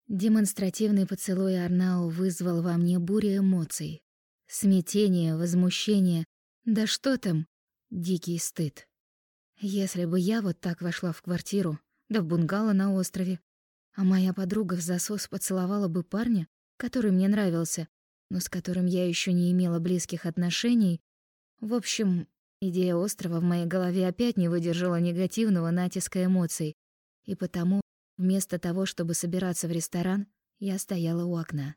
Демонстративный поцелуй Арнау вызвал во мне бурю эмоций. Смятение, возмущение, да что там, дикий стыд. Если бы я вот так вошла в квартиру, да в бунгало на острове, а моя подруга в засос поцеловала бы парня, который мне нравился, но с которым я еще не имела близких отношений, в общем, идея острова в моей голове опять не выдержала негативного натиска эмоций, и потому, вместо того, чтобы собираться в ресторан, я стояла у окна.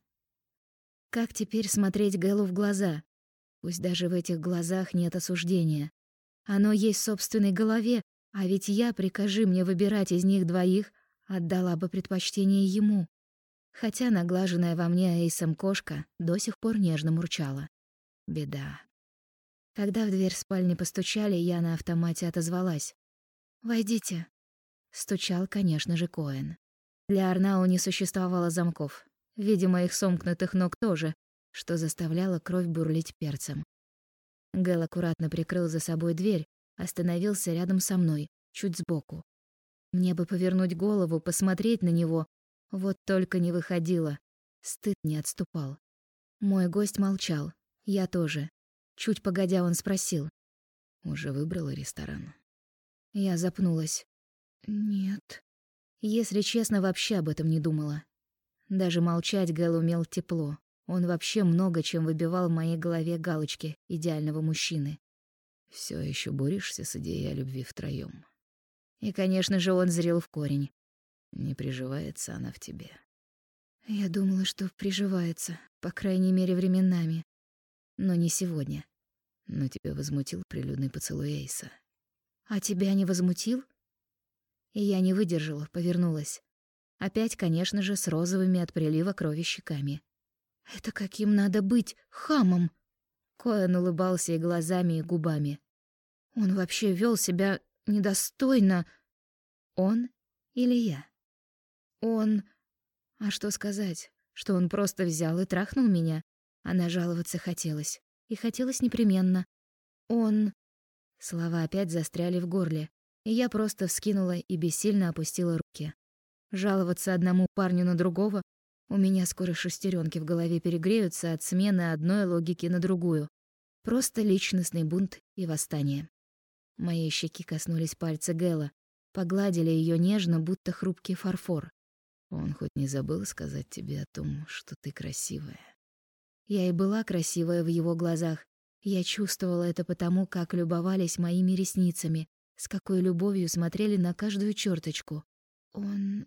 Как теперь смотреть Гэлу в глаза? Пусть даже в этих глазах нет осуждения. Оно есть в собственной голове, а ведь я, прикажи мне выбирать из них двоих, отдала бы предпочтение ему. Хотя наглаженная во мне Эйсом кошка до сих пор нежно мурчала. Беда. Когда в дверь спальни постучали, я на автомате отозвалась. «Войдите». Стучал, конечно же, Коэн. Для Арнау не существовало замков. Видимо, их сомкнутых ног тоже, что заставляло кровь бурлить перцем. Гэл аккуратно прикрыл за собой дверь, остановился рядом со мной, чуть сбоку. Мне бы повернуть голову, посмотреть на него, вот только не выходило. Стыд не отступал. Мой гость молчал, я тоже. Чуть погодя, он спросил. «Уже выбрала ресторан?» Я запнулась. «Нет». Если честно, вообще об этом не думала. Даже молчать Гэл умел тепло. Он вообще много чем выбивал в моей голове галочки идеального мужчины. Все еще борешься с идеей о любви втроем? И, конечно же, он зрел в корень. Не приживается она в тебе? Я думала, что приживается, по крайней мере, временами. Но не сегодня. Но тебя возмутил прилюдный поцелуй Эйса. А тебя не возмутил? И я не выдержала, повернулась. Опять, конечно же, с розовыми от прилива крови щеками. Это каким надо быть хамом? Коэн улыбался и глазами, и губами. Он вообще вел себя недостойно. Он или я? Он... А что сказать? Что он просто взял и трахнул меня? А нажаловаться хотелось. И хотелось непременно. Он... Слова опять застряли в горле, и я просто вскинула и бессильно опустила руки. Жаловаться одному парню на другого? У меня скоро шестеренки в голове перегреются от смены одной логики на другую. Просто личностный бунт и восстание. Моей щеки коснулись пальцы Гэла, погладили ее нежно, будто хрупкий фарфор. Он хоть не забыл сказать тебе о том, что ты красивая? Я и была красивая в его глазах. Я чувствовала это потому, как любовались моими ресницами, с какой любовью смотрели на каждую черточку. Он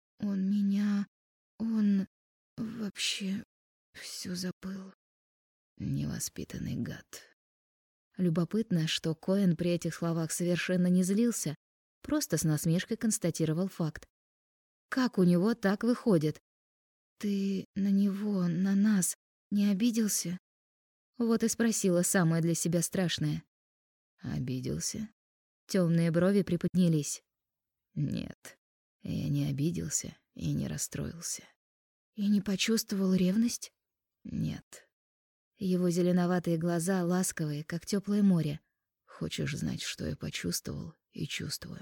вообще все забыл. Невоспитанный гад. Любопытно, что Коэн при этих словах совершенно не злился, просто с насмешкой констатировал факт. Как у него так выходит? Ты на него, на нас не обиделся? Вот и спросила самое для себя страшное. Обиделся? Темные брови приподнялись. Нет, я не обиделся и не расстроился. И не почувствовал ревность? Нет. Его зеленоватые глаза ласковые, как теплое море. Хочешь знать, что я почувствовал и чувствую?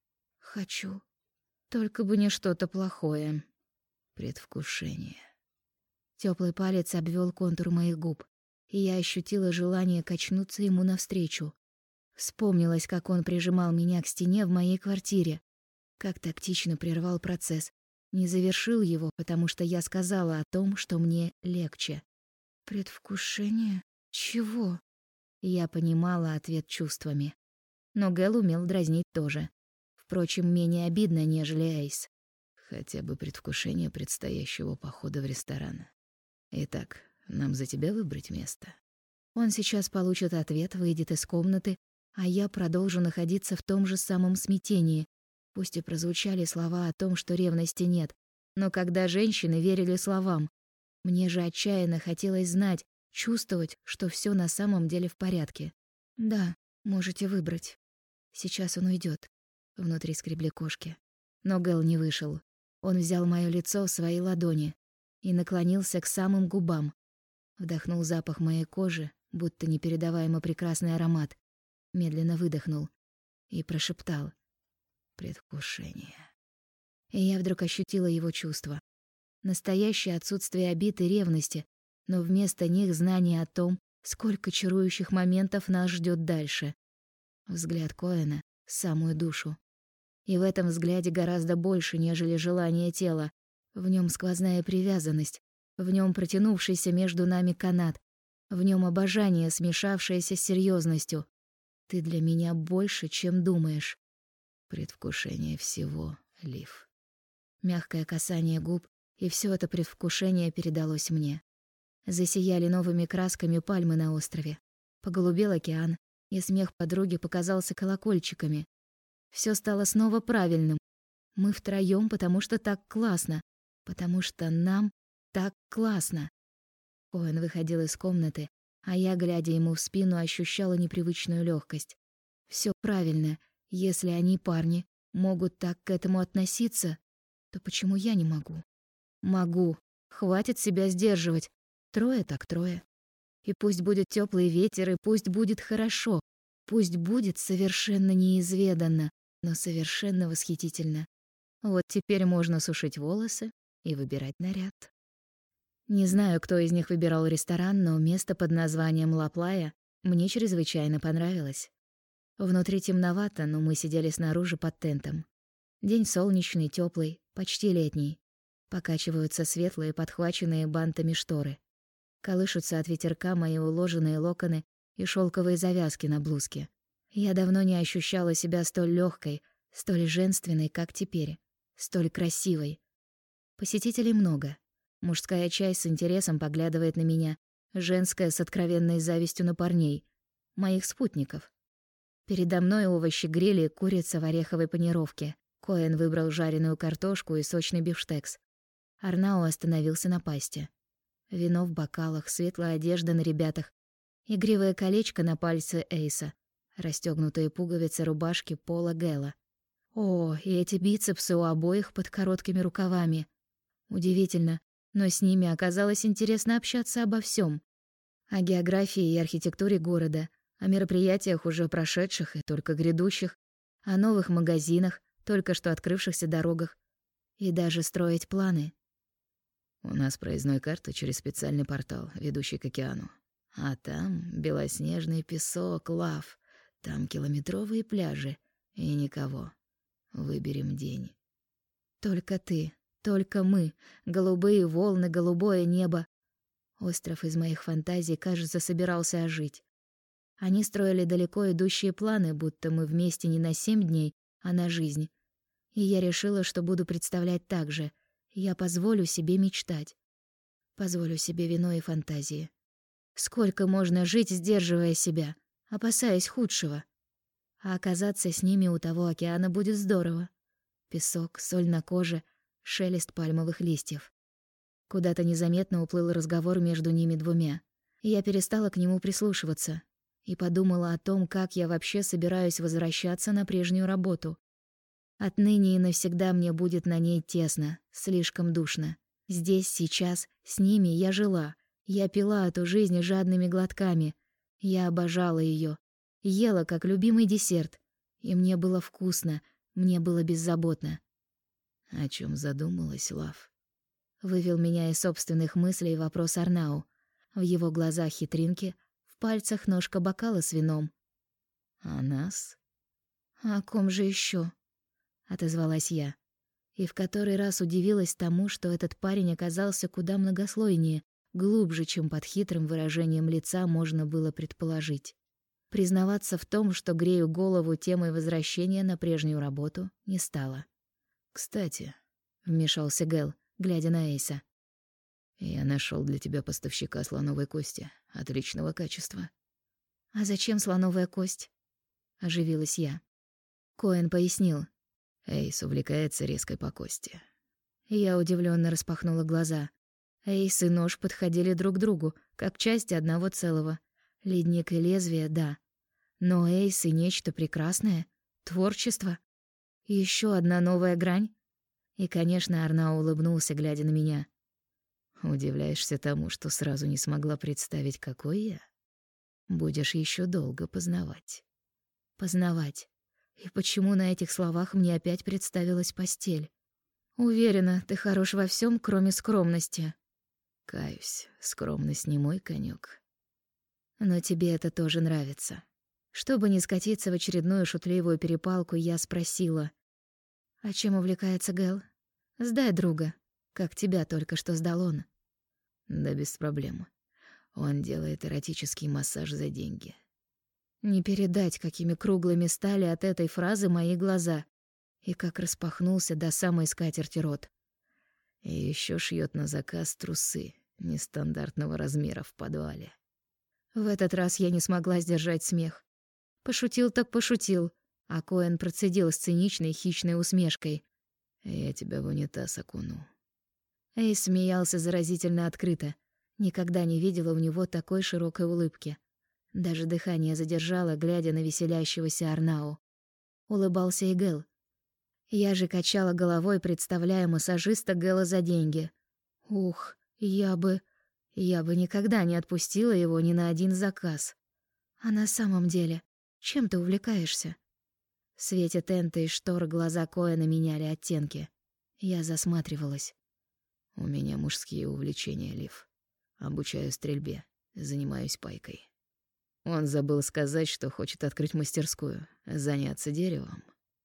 Хочу. Только бы не что-то плохое. Предвкушение. Теплый палец обвел контур моих губ, и я ощутила желание качнуться ему навстречу. Вспомнилось, как он прижимал меня к стене в моей квартире, как тактично прервал процесс, не завершил его, потому что я сказала о том, что мне легче. Предвкушение? Чего? Я понимала ответ чувствами. Но Гэл умел дразнить тоже. Впрочем, менее обидно, нежели Эйс. Хотя бы предвкушение предстоящего похода в ресторан. Итак, нам за тебя выбрать место. Он сейчас получит ответ, выйдет из комнаты, а я продолжу находиться в том же самом смятении. Пусть и прозвучали слова о том, что ревности нет, но когда женщины верили словам, мне же отчаянно хотелось знать, чувствовать, что все на самом деле в порядке. Да, можете выбрать. Сейчас он уйдет. Внутри скребли кошки. Но Гэл не вышел. Он взял моё лицо в свои ладони и наклонился к самым губам. Вдохнул запах моей кожи, будто непередаваемо прекрасный аромат. Медленно выдохнул и прошептал: «Предвкушение». И я вдруг ощутила его чувства. Настоящее отсутствие обид и ревности, но вместо них знание о том, сколько чарующих моментов нас ждет дальше. Взгляд Коэна в самую душу. И в этом взгляде гораздо больше, нежели желание тела. В нем сквозная привязанность, в нем протянувшийся между нами канат, в нем обожание, смешавшееся с серьезностью. Ты для меня больше, чем думаешь. Предвкушение всего, Лив. Мягкое касание губ, и все это предвкушение передалось мне. Засияли новыми красками пальмы на острове. Поголубел океан, и смех подруги показался колокольчиками. Все стало снова правильным. Мы втроём, потому что так классно. Потому что нам так классно. Коэн выходил из комнаты, а я, глядя ему в спину, ощущала непривычную легкость. Все правильно. Если они, парни, могут так к этому относиться, то почему я не могу? Могу. Хватит себя сдерживать. Трое так трое. И пусть будет теплый ветер, и пусть будет хорошо. Пусть будет совершенно неизведанно, но совершенно восхитительно. Вот теперь можно сушить волосы и выбирать наряд. Не знаю, кто из них выбирал ресторан, но место под названием «Ла Плая» мне чрезвычайно понравилось. Внутри темновато, но мы сидели снаружи под тентом. День солнечный, теплый, почти летний. Покачиваются светлые, подхваченные бантами шторы. Колышутся от ветерка мои уложенные локоны и шелковые завязки на блузке. Я давно не ощущала себя столь легкой, столь женственной, как теперь, столь красивой. Посетителей много. Мужская часть с интересом поглядывает на меня, женская с откровенной завистью на парней, моих спутников. Передо мной овощи грили и курица в ореховой панировке. Коэн выбрал жареную картошку и сочный бифштекс. Арнао остановился на пасте. Вино в бокалах, светлая одежда на ребятах, игривое колечко на пальце Эйса, расстёгнутые пуговицы рубашки Пола Гэла. О, и эти бицепсы у обоих под короткими рукавами. Удивительно, но с ними оказалось интересно общаться обо всем: о географии и архитектуре города, о мероприятиях уже прошедших и только грядущих, о новых магазинах, только что открывшихся дорогах, и даже строить планы. У нас проездной карта через специальный портал, ведущий к океану. А там белоснежный песок, Лав. Там километровые пляжи и никого. Выберем день. Только ты, только мы, голубые волны, голубое небо. Остров из моих фантазий, кажется, собирался ожить. Они строили далеко идущие планы, будто мы вместе не на 7 дней, а на жизнь. И я решила, что буду представлять так же. Я позволю себе мечтать. Позволю себе вино и фантазии. Сколько можно жить, сдерживая себя, опасаясь худшего? А оказаться с ними у того океана будет здорово. Песок, соль на коже, шелест пальмовых листьев. Куда-то незаметно уплыл разговор между ними двумя. И я перестала к нему прислушиваться. И подумала о том, как я вообще собираюсь возвращаться на прежнюю работу. Отныне и навсегда мне будет на ней тесно, слишком душно. Здесь, сейчас, с ними я жила. Я пила эту жизнь жадными глотками. Я обожала ее, ела как любимый десерт. И мне было вкусно, мне было беззаботно. О чем задумалась, Лав? Вывел меня из собственных мыслей вопрос Арнау. В его глазах хитринки, в пальцах ножка бокала с вином. О нас? О ком же еще? Отозвалась я. И в который раз удивилась тому, что этот парень оказался куда многослойнее, глубже, чем под хитрым выражением лица можно было предположить. Признаваться в том, что грею голову темой возвращения на прежнюю работу, не стала. «Кстати», — вмешался Гэл, глядя на Эйса. «Я нашел для тебя поставщика слоновой кости, отличного качества». «А зачем слоновая кость?» — оживилась я. Коэн пояснил. Эйс увлекается резкой по кости. Я удивленно распахнула глаза. Эйс и нож подходили друг к другу, как части одного целого. Ледник и лезвие, да. Но Эйс и нечто прекрасное. Творчество. Еще одна новая грань. И, конечно, Арнау улыбнулся, глядя на меня. «Удивляешься тому, что сразу не смогла представить, какой я? Будешь еще долго познавать». Познавать. И почему на этих словах мне опять представилась постель? Уверена, ты хорош во всем, кроме скромности. Каюсь, скромность не мой конек. Но тебе это тоже нравится. Чтобы не скатиться в очередную шутливую перепалку, я спросила: «А чем увлекается Гэл? Сдай друга, как тебя только что сдал он». Да без проблем. Он делает эротический массаж за деньги. Не передать, какими круглыми стали от этой фразы мои глаза, и как распахнулся до самой скатерти рот. И еще шьет на заказ трусы нестандартного размера в подвале. В этот раз я не смогла сдержать смех. Пошутил так пошутил, а Коэн процедил с циничной хищной усмешкой: «Я тебя в унитаз окуну». Эйс смеялся заразительно открыто. Никогда не видела у него такой широкой улыбки. Даже дыхание задержала, глядя на веселящегося Арнау. Улыбался и Гэл. Я же качала головой, представляя массажиста Гэла за деньги. Ух, я бы никогда не отпустила его ни на один заказ. А на самом деле, чем ты увлекаешься? В свете тента и штор глаза Коэна меняли оттенки. Я засматривалась. У меня мужские увлечения, Лив. Обучаю стрельбе, занимаюсь пайкой. Он забыл сказать, что хочет открыть мастерскую, заняться деревом.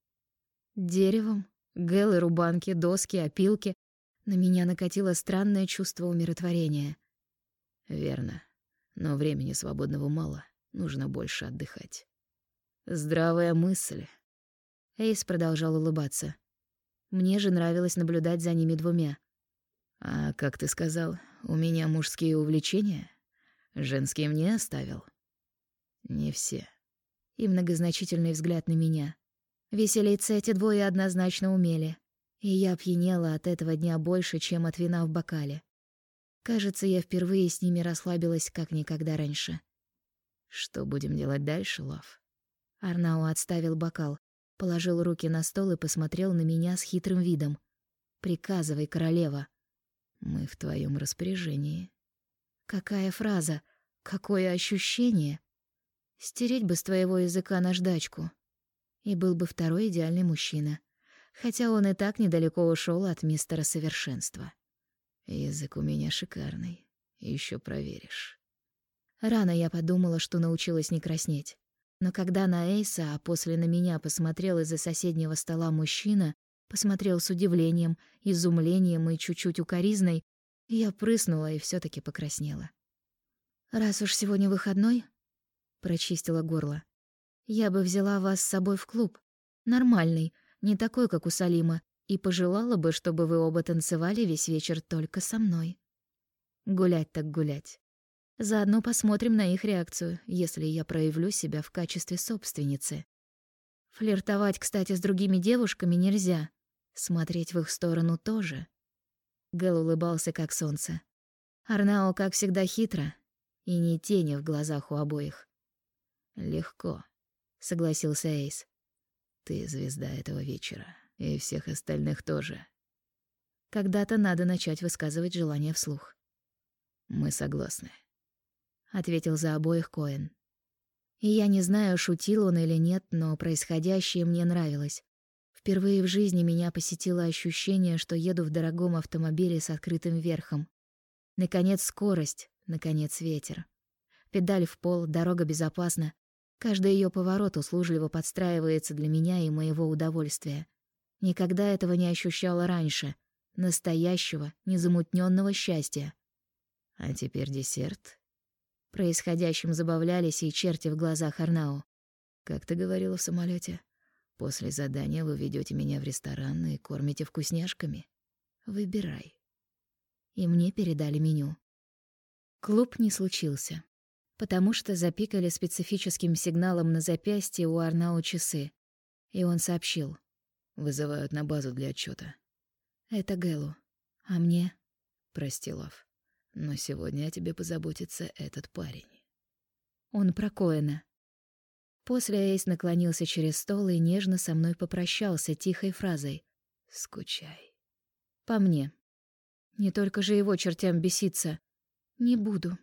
Деревом? Гэл и рубанки, доски, опилки. На меня накатило странное чувство умиротворения. Верно. Но времени свободного мало, нужно больше отдыхать. Здравая мысль. Эйс продолжал улыбаться. Мне же нравилось наблюдать за ними двумя. А как ты сказал, у меня мужские увлечения? Женские мне оставил? Не все. И многозначительный взгляд на меня. Веселиться эти двое однозначно умели. И я опьянела от этого дня больше, чем от вина в бокале. Кажется, я впервые с ними расслабилась как никогда раньше. Что будем делать дальше, Лав? Арнау отставил бокал, положил руки на стол и посмотрел на меня с хитрым видом. «Приказывай, королева». Мы в твоем распоряжении. Какая фраза? Какое ощущение? Стереть бы с твоего языка наждачку. И был бы второй идеальный мужчина. Хотя он и так недалеко ушел от мистера Совершенства. Язык у меня шикарный. Еще проверишь. Рано я подумала, что научилась не краснеть. Но когда на Эйса, а после на меня посмотрел из-за соседнего стола мужчина, посмотрел с удивлением, изумлением и чуть-чуть укоризной, я прыснула и все таки покраснела. «Раз уж сегодня выходной», — прочистила горло, — «я бы взяла вас с собой в клуб. Нормальный, не такой, как у Салима, и пожелала бы, чтобы вы оба танцевали весь вечер только со мной. Гулять так гулять. Заодно посмотрим на их реакцию, если я проявлю себя в качестве собственницы. Флиртовать, кстати, с другими девушками нельзя. Смотреть в их сторону тоже». Гэл улыбался, как солнце. Арнао, как всегда, хитро, и ни тени в глазах у обоих. «Легко», — согласился Эйс. «Ты звезда этого вечера, и всех остальных тоже». Когда-то надо начать высказывать желания вслух. «Мы согласны», — ответил за обоих Коэн. И я не знаю, шутил он или нет, но происходящее мне нравилось. Впервые в жизни меня посетило ощущение, что еду в дорогом автомобиле с открытым верхом. Наконец скорость, наконец ветер. Педаль в пол, дорога безопасна. Каждый ее поворот услужливо подстраивается для меня и моего удовольствия. Никогда этого не ощущала раньше. Настоящего, незамутненного счастья. «А теперь десерт». Происходящим забавлялись и черти в глазах Арнау. «Как ты говорила в самолете? После задания вы ведете меня в ресторан и кормите вкусняшками. Выбирай». И мне передали меню. Клуб не случился, потому что запикали специфическим сигналом на запястье у Арнау часы. И он сообщил: «Вызывают на базу для отчета. «Это Гэлу. А мне?» «Прости, Лав, но сегодня о тебе позаботится этот парень». Он про Коэна. После Эйс наклонился через стол и нежно со мной попрощался тихой фразой: «Скучай». По мне. Не только же его чертям беситься. Не буду.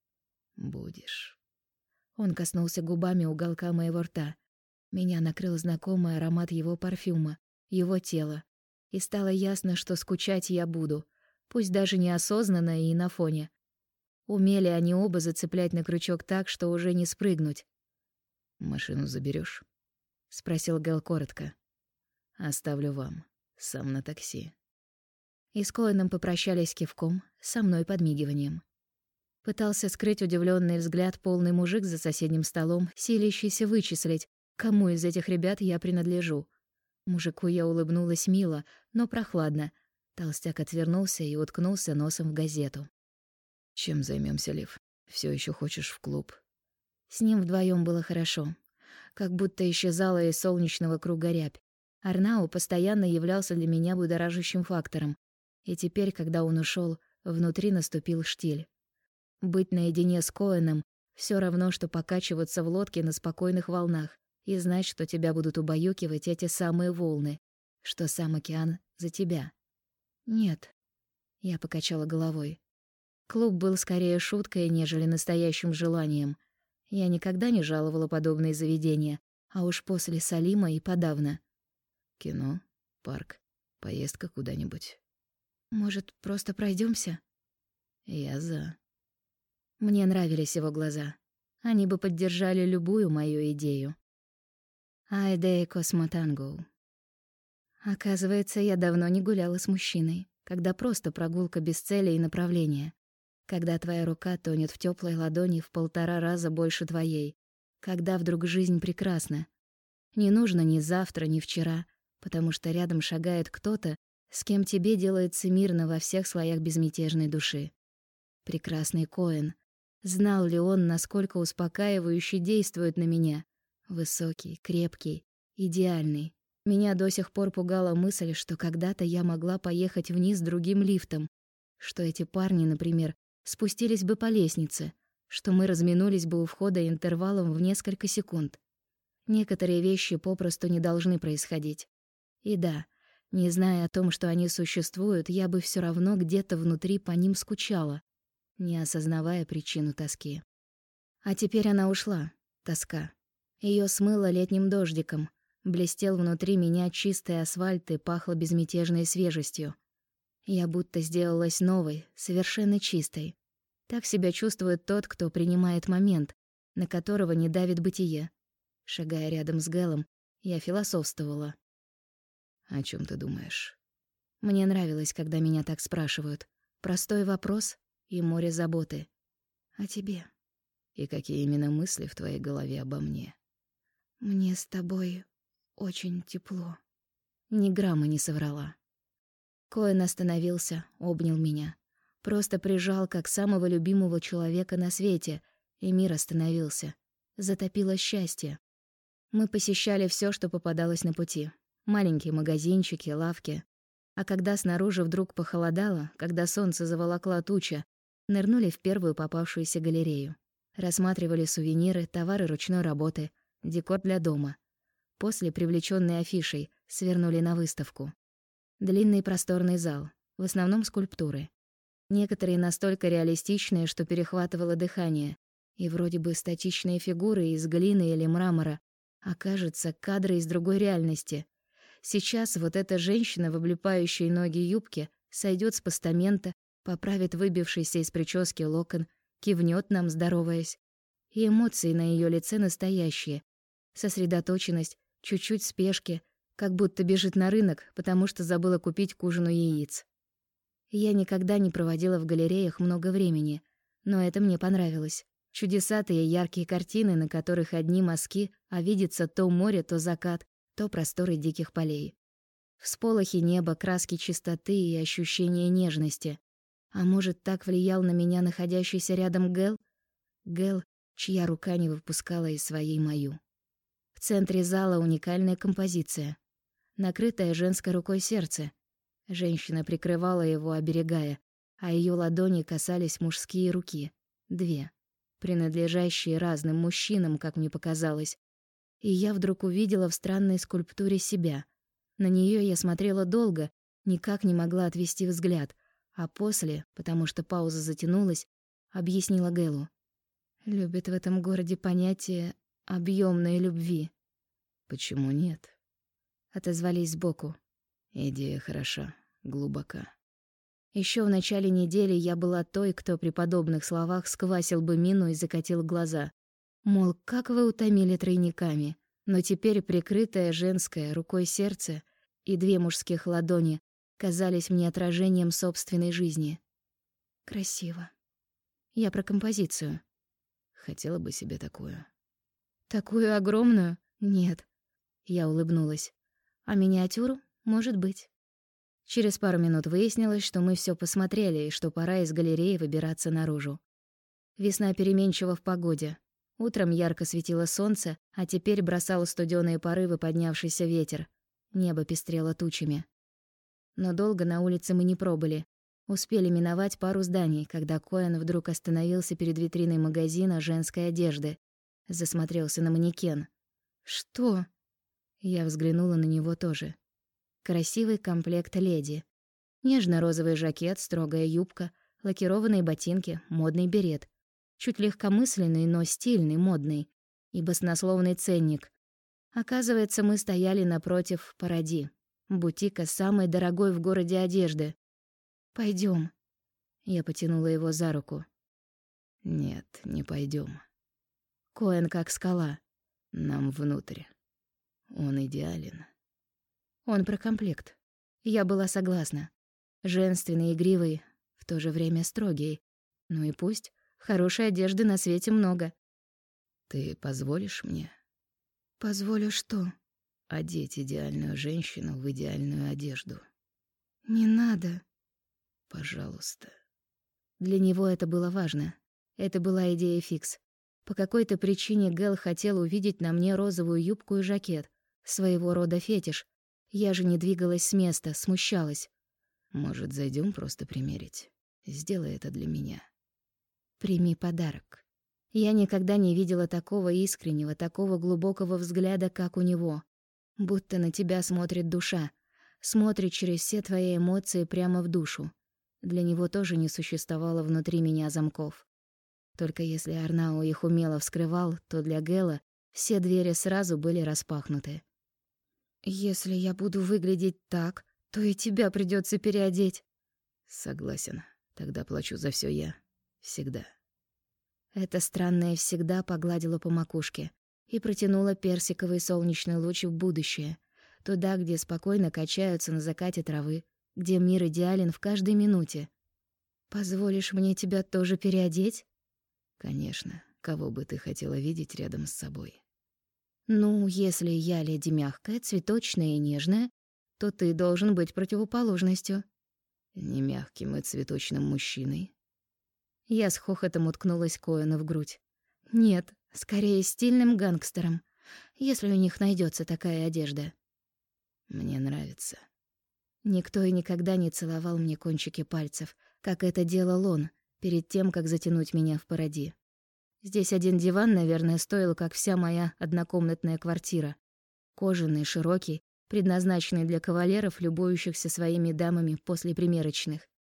«Будешь». Он коснулся губами уголка моего рта. Меня накрыл знакомый аромат его парфюма, его тела. И стало ясно, что скучать я буду, пусть даже неосознанно и на фоне. Умели они оба зацеплять на крючок так, что уже не спрыгнуть. «Машину заберешь? Спросил Гэл коротко. «Оставлю вам. Сам на такси». И с Коэном попрощались кивком, со мной подмигиванием. Пытался скрыть удивленный взгляд полный мужик за соседним столом, силящийся вычислить, кому из этих ребят я принадлежу. Мужику я улыбнулась мило, но прохладно. Толстяк отвернулся и уткнулся носом в газету. «Чем займемся, Лив? Все еще хочешь в клуб?» С ним вдвоем было хорошо. Как будто исчезала из солнечного круга рябь. Арнау постоянно являлся для меня будоражащим фактором. И теперь, когда он ушел, внутри наступил штиль. Быть наедине с Коэном все равно, что покачиваться в лодке на спокойных волнах и знать, что тебя будут убаюкивать эти самые волны, что сам океан за тебя. Нет, я покачала головой. Клуб был скорее шуткой, нежели настоящим желанием. Я никогда не жаловала подобные заведения, а уж после Салима и подавно. «Кино? Парк? Поездка куда-нибудь?» «Может, просто пройдемся? «Я за». Мне нравились его глаза. Они бы поддержали любую мою идею. Айдей Космотангоу. Оказывается, я давно не гуляла с мужчиной, когда просто прогулка без цели и направления. Когда твоя рука тонет в теплой ладони в 1,5 раза больше твоей. Когда вдруг жизнь прекрасна. Не нужно ни завтра, ни вчера, потому что рядом шагает кто-то, с кем тебе делается мирно во всех слоях безмятежной души. Прекрасный Коэн. Знал ли он, насколько успокаивающе действует на меня? Высокий, крепкий, идеальный. Меня до сих пор пугала мысль, что когда-то я могла поехать вниз другим лифтом, что эти парни, например, спустились бы по лестнице, что мы разминулись бы у входа интервалом в несколько секунд. Некоторые вещи попросту не должны происходить. И да, не зная о том, что они существуют, я бы все равно где-то внутри по ним скучала, не осознавая причину тоски. А теперь она ушла, тоска. Её смыло летним дождиком, блестел внутри меня чистый асфальт и пахло безмятежной свежестью. Я будто сделалась новой, совершенно чистой. Так себя чувствует тот, кто принимает момент, на которого не давит бытие. Шагая рядом с Гэлом, я философствовала. «О чем ты думаешь?» Мне нравилось, когда меня так спрашивают. Простой вопрос и море заботы. О тебе. «И какие именно мысли в твоей голове обо мне?» Мне с тобой очень тепло. Ни грамма не соврала. Коэн остановился, обнял меня. Просто прижал, как самого любимого человека на свете, и мир остановился. Затопило счастье. Мы посещали все, что попадалось на пути. Маленькие магазинчики, лавки. А когда снаружи вдруг похолодало, когда солнце заволокла туча, нырнули в первую попавшуюся галерею. Рассматривали сувениры, товары ручной работы, декор для дома. После, привлечённые афишей, свернули на выставку. Длинный просторный зал, в основном скульптуры. Некоторые настолько реалистичные, что перехватывало дыхание, и вроде бы статичные фигуры из глины или мрамора, а кажется, кадры из другой реальности. Сейчас вот эта женщина в облепающей ноги юбке сойдёт с постамента, поправит выбившийся из прически локон, кивнёт нам, здороваясь. И эмоции на её лице настоящие. Сосредоточенность, чуть-чуть спешки, как будто бежит на рынок, потому что забыла купить к ужину яиц. Я никогда не проводила в галереях много времени, но это мне понравилось. Чудесатые яркие картины, на которых одни мазки, а видится то море, то закат, то просторы диких полей. Всполохи неба, краски чистоты и ощущение нежности. А может, так влиял на меня находящийся рядом Гэл? Гэл, чья рука не выпускала из своей мою. В центре зала уникальная композиция. Накрытое женской рукой сердце. Женщина прикрывала его, оберегая, а её ладони касались мужские руки. 2. Принадлежащие разным мужчинам, как мне показалось. И я вдруг увидела в странной скульптуре себя. На неё я смотрела долго, никак не могла отвести взгляд, а после, потому что пауза затянулась, объяснила Гэлу. Любят в этом городе понятие объёмной любви. «Почему нет?» Отозвались сбоку. Идея хороша, глубока. Еще в начале недели я была той, кто при подобных словах сквасил бы мину и закатил глаза. Мол, как вы утомили тройниками. Но теперь прикрытое женское рукой сердце и 2 мужских ладони казались мне отражением собственной жизни. Красиво. Я про композицию. Хотела бы себе такую. Такую огромную? Нет. Я улыбнулась. А миниатюру? Может быть. Через пару минут выяснилось, что мы все посмотрели и что пора из галереи выбираться наружу. Весна переменчива в погоде. Утром ярко светило солнце, а теперь бросало студёные порывы поднявшийся ветер. Небо пестрело тучами. Но долго на улице мы не пробыли. Успели миновать пару зданий, когда Коэн вдруг остановился перед витриной магазина женской одежды. Засмотрелся на манекен. «Что?» Я взглянула на него тоже. Красивый комплект леди. Нежно-розовый жакет, строгая юбка, лакированные ботинки, модный берет. Чуть легкомысленный, но стильный, модный. И баснословный ценник. Оказывается, мы стояли напротив Паради, бутика самой дорогой в городе одежды. Пойдем. Я потянула его за руку. Нет, не пойдем. Коэн как скала. Нам внутрь. Он идеален. Он про комплект. Я была согласна. Женственный, игривый, в то же время строгий. Ну и пусть. Хорошей одежды на свете много. Ты позволишь мне? Позволю что? Одеть идеальную женщину в идеальную одежду. Не надо. Пожалуйста. Для него это было важно. Это была идея фикс. По какой-то причине Гэл хотел увидеть на мне розовую юбку и жакет. Своего рода фетиш. Я же не двигалась с места, смущалась. Может, зайдем просто примерить? Сделай это для меня. Прими подарок. Я никогда не видела такого искреннего, такого глубокого взгляда, как у него. Будто на тебя смотрит душа. Смотрит через все твои эмоции прямо в душу. Для него тоже не существовало внутри меня замков. Только если Арнао их умело вскрывал, то для Гэла все двери сразу были распахнуты. «Если я буду выглядеть так, то и тебя придется переодеть». Согласен. Тогда плачу за все я. Всегда. Это странное всегда погладило по макушке и протянуло персиковый солнечный луч в будущее, туда, где спокойно качаются на закате травы, где мир идеален в каждой минуте. «Позволишь мне тебя тоже переодеть?» Конечно. Кого бы ты хотела видеть рядом с собой? «Ну, если я леди мягкая, цветочная и нежная, то ты должен быть противоположностью». Не мягким и цветочным мужчиной. Я с хохотом уткнулась Коэну в грудь. «Нет, скорее стильным гангстером, если у них найдется такая одежда». Мне нравится. Никто и никогда не целовал мне кончики пальцев, как это делал он, перед тем, как затянуть меня в Паради. Здесь один диван, наверное, стоил, как вся моя однокомнатная квартира. Кожаный, широкий, предназначенный для кавалеров, любующихся своими дамами после примерочных.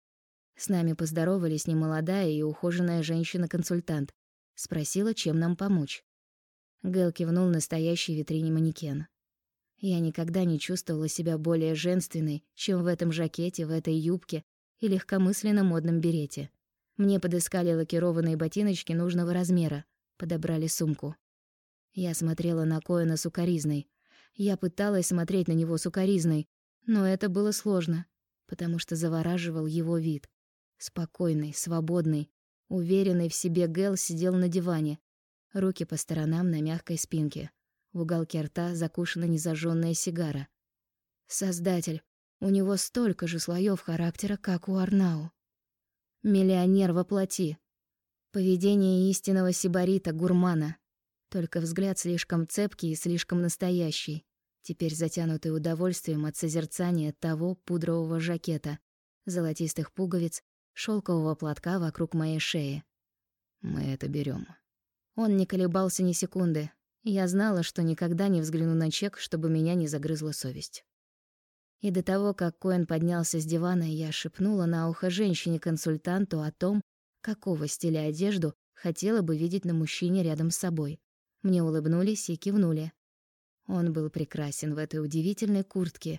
С нами поздоровались немолодая и ухоженная женщина-консультант. Спросила, чем нам помочь. Гэл кивнул на стоящий в витрине манекен. Я никогда не чувствовала себя более женственной, чем в этом жакете, в этой юбке и легкомысленно модном берете. Мне подыскали лакированные ботиночки нужного размера, подобрали сумку. Я смотрела на Коэна с укоризной. Я пыталась смотреть на него с укоризной, но это было сложно, потому что завораживал его вид. Спокойный, свободный, уверенный в себе Гэл сидел на диване, руки по сторонам на мягкой спинке. В уголке рта закушена незажжённая сигара. Создатель, у него столько же слоёв характера, как у Арнау. Миллионер во плоти. Поведение истинного сибарита, гурмана. Только взгляд слишком цепкий и слишком настоящий, теперь затянутый удовольствием от созерцания того пудрового жакета, золотистых пуговиц, шелкового платка вокруг моей шеи. Мы это берем. Он не колебался ни секунды. Я знала, что никогда не взгляну на чек, чтобы меня не загрызла совесть. И до того, как Коэн поднялся с дивана, я шепнула на ухо женщине-консультанту о том, какого стиля одежду хотела бы видеть на мужчине рядом с собой. Мне улыбнулись и кивнули. Он был прекрасен в этой удивительной куртке,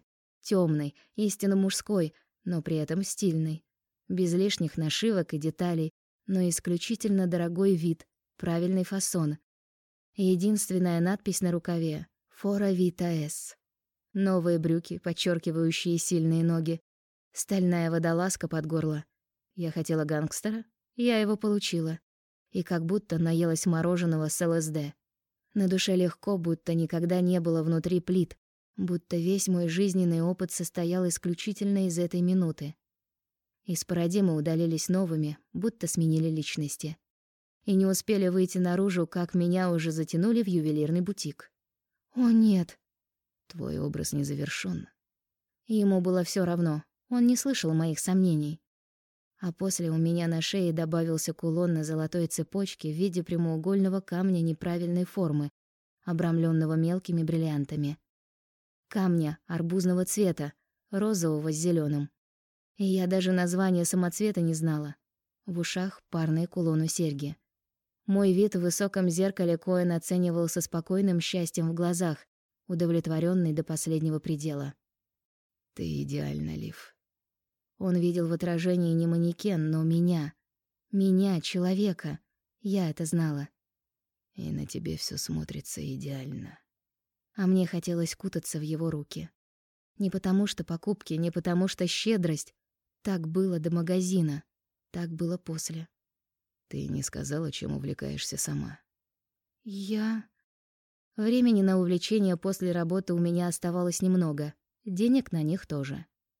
Темный, истинно мужской, но при этом стильный. Без лишних нашивок и деталей, но исключительно дорогой вид, правильный фасон. Единственная надпись на рукаве «Fora Vita S». Новые брюки, подчеркивающие сильные ноги. Стальная водолазка под горло. Я хотела гангстера, я его получила. И как будто наелась мороженого с ЛСД. На душе легко, будто никогда не было внутри плит, будто весь мой жизненный опыт состоял исключительно из этой минуты. Из парадигмы удалились новыми, будто сменили личности. И не успели выйти наружу, как меня уже затянули в ювелирный бутик. О нет, Твой образ не завершён. ему было всё равно, он не слышал моих сомнений. А после у меня на шее добавился кулон на золотой цепочке в виде прямоугольного камня неправильной формы, обрамленного мелкими бриллиантами. Камня арбузного цвета, розового с зеленым. И я даже название самоцвета не знала. В ушах парные кулону серьги. Мой вид в высоком зеркале Коэн оценивал со спокойным счастьем в глазах, удовлетворенный до последнего предела. Ты идеальна, Лив. Он видел в отражении не манекен, но меня. Меня, человека. Я это знала. И на тебе все смотрится идеально. А мне хотелось кутаться в его руки. Не потому что покупки, не потому что щедрость. Так было до магазина. Так было после. Ты не сказала, чем увлекаешься сама. Времени на увлечения после работы у меня оставалось немного. Денег на них тоже.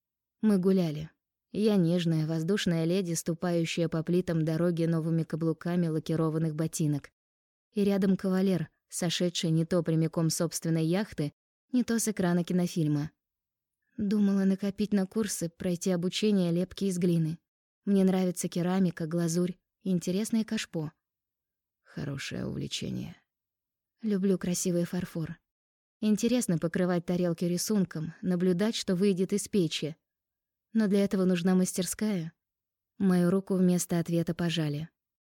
Мы гуляли. Я нежная, воздушная леди, ступающая по плитам дороги новыми каблуками лакированных ботинок. И рядом кавалер, сошедший не то прямиком с собственной яхты, не то с экрана кинофильма. Думала накопить на курсы, пройти обучение лепки из глины. Мне нравится керамика, глазурь, интересное кашпо. Хорошее увлечение. Люблю красивый фарфор. Интересно покрывать тарелки рисунком, наблюдать, что выйдет из печи. Но для этого нужна мастерская. Мою руку вместо ответа пожали.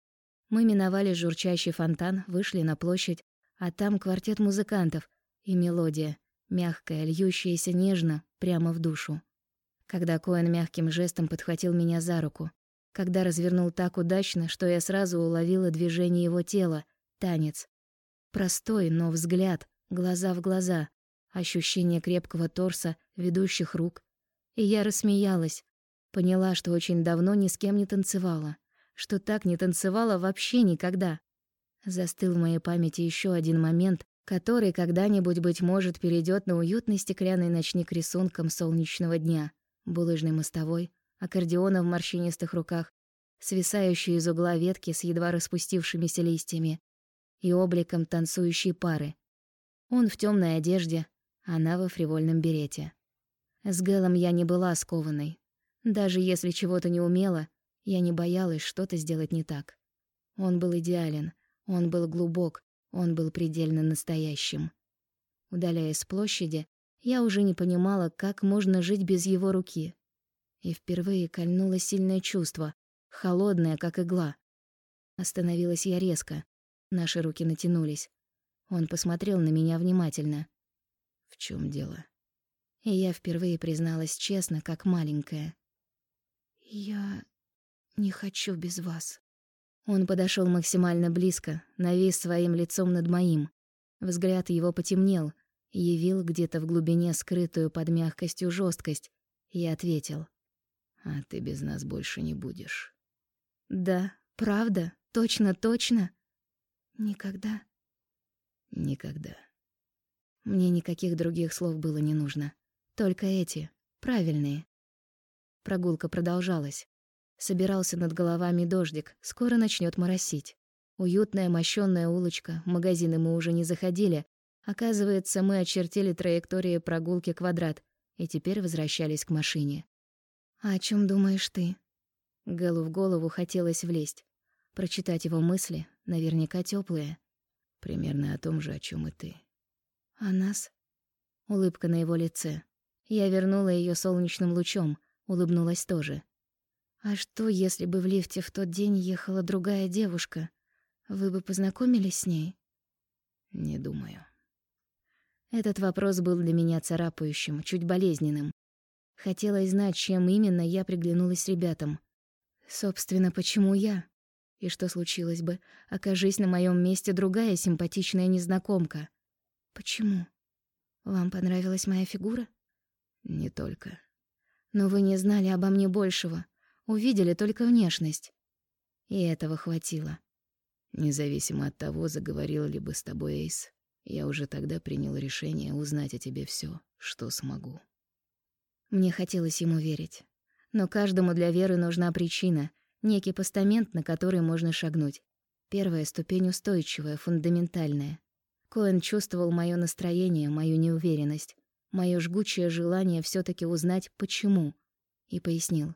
Мы миновали журчащий фонтан, вышли на площадь, а там квартет музыкантов и мелодия, мягкая, льющаяся нежно, прямо в душу. Когда Коэн мягким жестом подхватил меня за руку, когда развернул так удачно, что я сразу уловила движение его тела, танец. Простой, но взгляд, глаза в глаза, ощущение крепкого торса, ведущих рук. И я рассмеялась, поняла, что очень давно ни с кем не танцевала, что так не танцевала вообще никогда. Застыл в моей памяти еще один момент, который когда-нибудь, быть может, перейдет на уютный стеклянный ночник рисунком солнечного дня, булыжной мостовой, аккордеона в морщинистых руках, свисающие из угла ветки с едва распустившимися листьями и обликом танцующей пары. Он в темной одежде, она во фривольном берете. С Гэлом я не была скованной. Даже если чего-то не умела, я не боялась что-то сделать не так. Он был идеален, он был глубок, он был предельно настоящим. Удаляясь с площади, я уже не понимала, как можно жить без его руки. И впервые кольнуло сильное чувство, холодное, как игла. Остановилась я резко. Наши руки натянулись. Он посмотрел на меня внимательно. В чем дело? И я впервые призналась честно, как маленькая. Я не хочу без вас. Он подошел максимально близко, навис своим лицом над моим. Взгляд его потемнел, явил где-то в глубине скрытую под мягкостью жесткость, и ответил: «А ты без нас больше не будешь». «Да, правда? Точно? Никогда?» «Никогда». Мне никаких других слов было не нужно. Только эти, правильные. Прогулка продолжалась. Собирался над головами дождик, скоро начнет моросить. Уютная мощёная улочка, в магазины мы уже не заходили. Оказывается, мы очертили траектории прогулки квадрат и теперь возвращались к машине. «А о чем думаешь ты?» Гэлу в голову хотелось влезть. Прочитать его мысли, наверняка теплые. Примерно о том же, о чем и ты. «О нас?» Улыбка на его лице. Я вернула ее солнечным лучом, улыбнулась тоже. «А что, если бы в лифте в тот день ехала другая девушка? Вы бы познакомились с ней?» «Не думаю». Этот вопрос был для меня царапающим, чуть болезненным. Хотелось знать, чем именно я приглянулась ребятам. Собственно, почему я? И что случилось бы, окажись на моем месте другая симпатичная незнакомка? Почему? Вам понравилась моя фигура? Не только. Но вы не знали обо мне большего. Увидели только внешность. И этого хватило. Независимо от того, заговорил ли бы с тобой Эйс, я уже тогда принял решение узнать о тебе все, что смогу. Мне хотелось ему верить. Но каждому для веры нужна причина, некий постамент, на который можно шагнуть. Первая ступень устойчивая, фундаментальная. Коэн чувствовал моё настроение, мою неуверенность, моё жгучее желание всё-таки узнать, почему, и пояснил.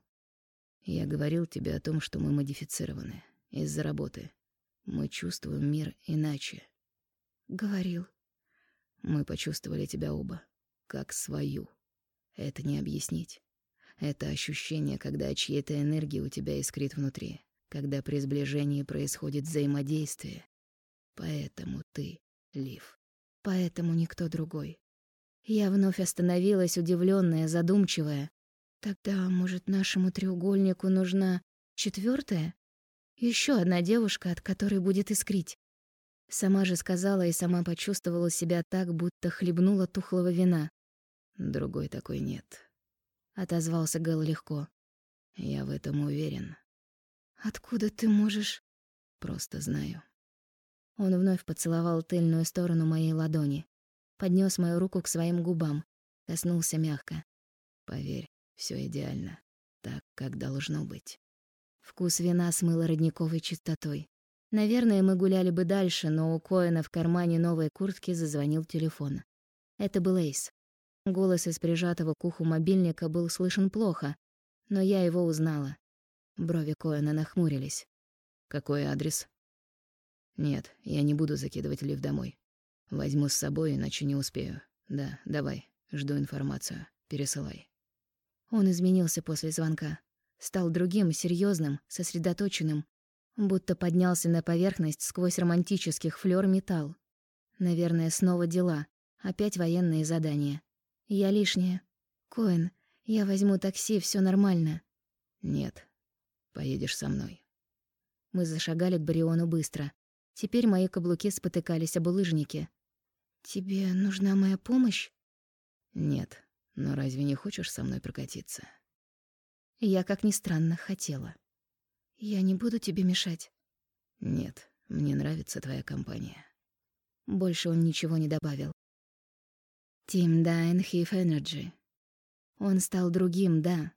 Я говорил тебе о том, что мы модифицированы из-за работы. Мы чувствуем мир иначе. Говорил. Мы почувствовали тебя оба, как свою. Это не объяснить. Это ощущение, когда чьей-то энергия у тебя искрит внутри, когда при сближении происходит взаимодействие. Поэтому ты, Лив. Поэтому никто другой. Я вновь остановилась, удивленная, задумчивая. Тогда, может, нашему треугольнику нужна четвертая? Еще одна девушка, от которой будет искрить. Сама же сказала и сама почувствовала себя так, будто хлебнула тухлого вина. Другой такой нет. Отозвался Гэл легко. Я в этом уверен. Откуда ты можешь? Просто знаю. Он вновь поцеловал тыльную сторону моей ладони, поднес мою руку к своим губам, коснулся мягко. Поверь, все идеально, так, как должно быть. Вкус вина смыло родниковой чистотой. Наверное, мы гуляли бы дальше, но у Коэна в кармане новой куртки зазвонил телефон. Это был Эйс. Голос из прижатого к уху мобильника был слышен плохо, но я его узнала. Брови Коэна нахмурились. Какой адрес? Нет, я не буду закидывать Лив домой. Возьму с собой, иначе не успею. Да, давай, жду информацию. Пересылай. Он изменился после звонка. Стал другим, серьезным, сосредоточенным, будто поднялся на поверхность сквозь романтических флёр металл. Наверное, снова дела, опять военные задания. Я лишняя. Коэн, я возьму такси, все нормально. Нет, поедешь со мной. Мы зашагали к Бариону быстро. Теперь мои каблуки спотыкались об улыжнике. Тебе нужна моя помощь? Нет, но разве не хочешь со мной прокатиться? Я, как ни странно, хотела. Я не буду тебе мешать. Нет, мне нравится твоя компания. Больше он ничего не добавил. Team Dine Heath Energy. Он стал другим, да.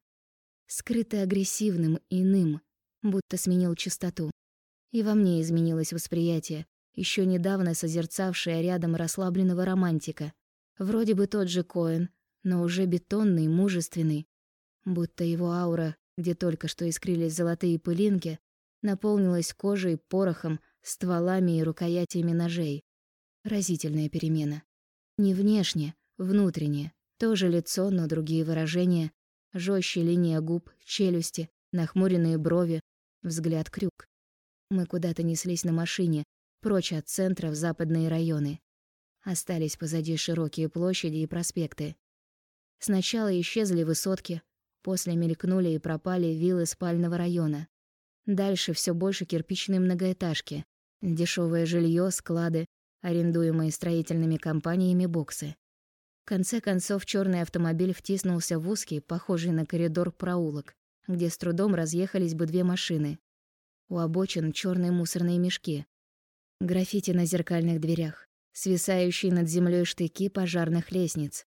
Скрыто агрессивным, иным, будто сменил частоту. И во мне изменилось восприятие, еще недавно созерцавшее рядом расслабленного романтика. Вроде бы тот же Коэн, но уже бетонный, мужественный. Будто его аура, где только что искрились золотые пылинки, наполнилась кожей, порохом, стволами и рукоятями ножей. Разительная перемена. Не внешне, внутренне. Тоже лицо, но другие выражения. Жёстче линия губ, челюсти, нахмуренные брови, взгляд крюк. Мы куда-то неслись на машине, прочь от центра в западные районы. Остались позади широкие площади и проспекты. Сначала исчезли высотки, после мелькнули и пропали виллы спального района. Дальше все больше кирпичные многоэтажки, дешевое жилье, склады, арендуемые строительными компаниями боксы. В конце концов черный автомобиль втиснулся в узкий, похожий на коридор проулок, где с трудом разъехались бы две машины. У обочин черные мусорные мешки, граффити на зеркальных дверях, свисающие над землей штыки пожарных лестниц.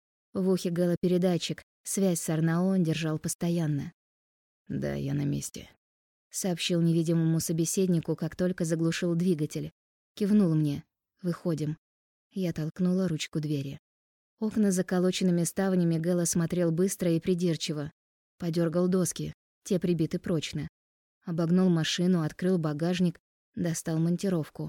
В ухе Гэла передатчик, связь с Арнао он держал постоянно. «Да, я на месте», — сообщил невидимому собеседнику, как только заглушил двигатель. Кивнул мне. «Выходим». Я толкнула ручку двери. Окна с заколоченными ставнями Гэл осмотрел быстро и придирчиво. Подергал доски, те прибиты прочно. Обогнул машину, открыл багажник, достал монтировку.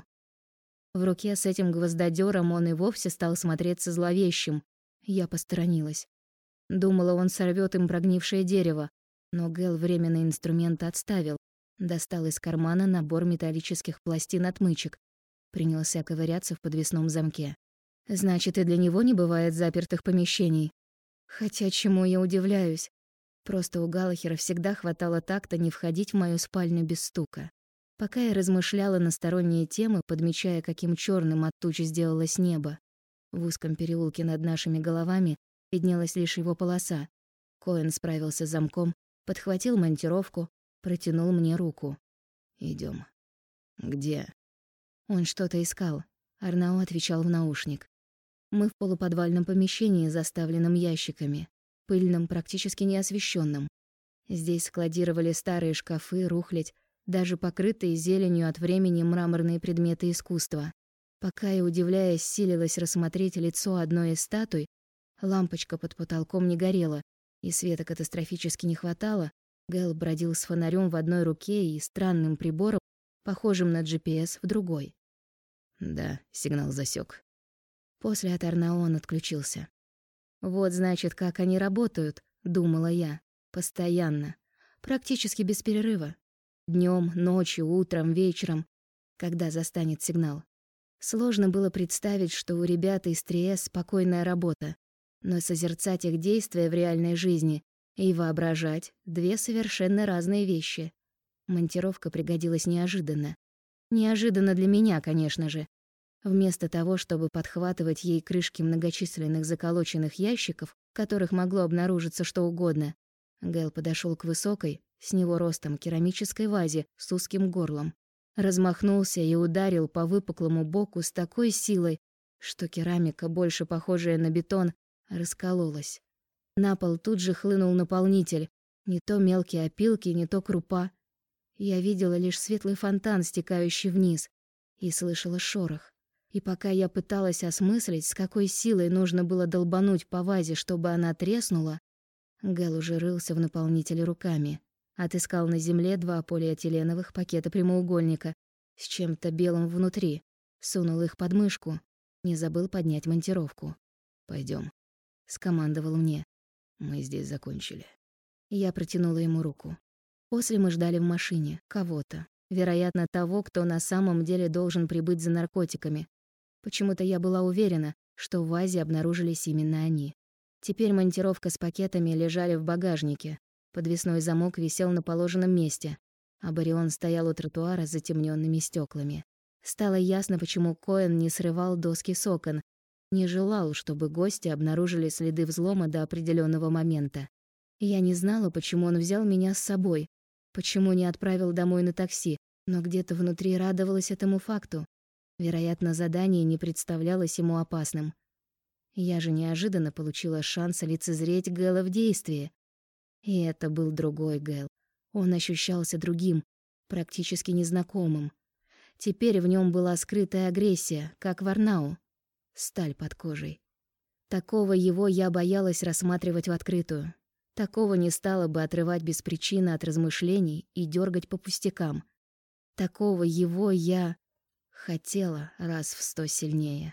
В руке с этим гвоздодёром он и вовсе стал смотреться зловещим. Я посторонилась. Думала, он сорвёт им прогнившее дерево, но Гэл временный инструмент отставил, достал из кармана набор металлических пластин-отмычек, принялся ковыряться в подвесном замке. «Значит, и для него не бывает запертых помещений?» Хотя чему я удивляюсь? Просто у Галлахера всегда хватало такта не входить в мою спальню без стука. Пока я размышляла на сторонние темы, подмечая, каким черным от туч сделалось небо, в узком переулке над нашими головами виднелась лишь его полоса. Коэн справился с замком, подхватил монтировку, протянул мне руку. Идем. Где? Он что-то искал. Арнао отвечал в наушник. Мы в полуподвальном помещении, заставленном ящиками, пыльном, практически неосвещенном. Здесь складировали старые шкафы, рухлядь, даже покрытые зеленью от времени мраморные предметы искусства. Пока я, удивляясь, силилась рассмотреть лицо одной из статуй, лампочка под потолком не горела, и света катастрофически не хватало. Гэл бродил с фонарем в одной руке и странным прибором, похожим на GPS, в другой. Да, сигнал засек. После от Арнао он отключился. «Вот, значит, как они работают», — думала я. Постоянно. Практически без перерыва. Днем, ночью, утром, вечером. Когда застанет сигнал. Сложно было представить, что у ребят из Триэс спокойная работа. Но созерцать их действия в реальной жизни и воображать — две совершенно разные вещи. Монтировка пригодилась неожиданно. Неожиданно для меня, конечно же. Вместо того, чтобы подхватывать ей крышки многочисленных заколоченных ящиков, в которых могло обнаружиться что угодно, Гэл подошел к высокой, с него ростом, керамической вазе с узким горлом. Размахнулся и ударил по выпуклому боку с такой силой, что керамика, больше похожая на бетон, раскололась. На пол тут же хлынул наполнитель. Не то мелкие опилки, не то крупа. Я видела лишь светлый фонтан, стекающий вниз, и слышала шорох. И пока я пыталась осмыслить, с какой силой нужно было долбануть по вазе, чтобы она треснула, Гэл уже рылся в наполнителе руками. Отыскал на земле 2 полиэтиленовых пакета прямоугольника с чем-то белым внутри, сунул их под мышку, не забыл поднять монтировку. Пойдем, скомандовал мне. Мы здесь закончили. Я протянула ему руку. После мы ждали в машине кого-то. Вероятно, того, кто на самом деле должен прибыть за наркотиками. Почему-то я была уверена, что в вазе обнаружились именно они. Теперь монтировка с пакетами лежали в багажнике. Подвесной замок висел на положенном месте, а Барион стоял у тротуара с затемненными стеклами. Стало ясно, почему Коэн не срывал доски с окон, не желал, чтобы гости обнаружили следы взлома до определенного момента. Я не знала, почему он взял меня с собой, почему не отправил домой на такси, но где-то внутри радовалась этому факту. Вероятно, задание не представлялось ему опасным. Я же неожиданно получила шанс лицезреть Гэла в действии. И это был другой Гэл. Он ощущался другим, практически незнакомым. Теперь в нем была скрытая агрессия, как в Арнау. Сталь под кожей. Такого его я боялась рассматривать в открытую. Такого не стала бы отрывать без причины от размышлений и дергать по пустякам. Такого его я хотела раз в 100 сильнее.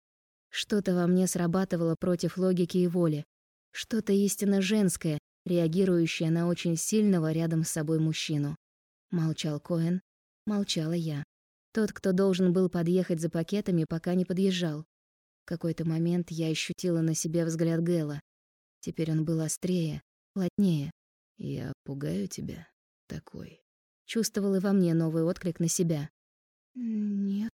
Что-то во мне срабатывало против логики и воли. Что-то истинно женское, реагирующее на очень сильного рядом с собой мужчину. Молчал Коэн, молчала я. Тот, кто должен был подъехать за пакетами, пока не подъезжал. В какой-то момент я ощутила на себе взгляд Гэла. Теперь он был острее, плотнее. «Я пугаю тебя такой?» Чувствовал и во мне новый отклик на себя. «Нет».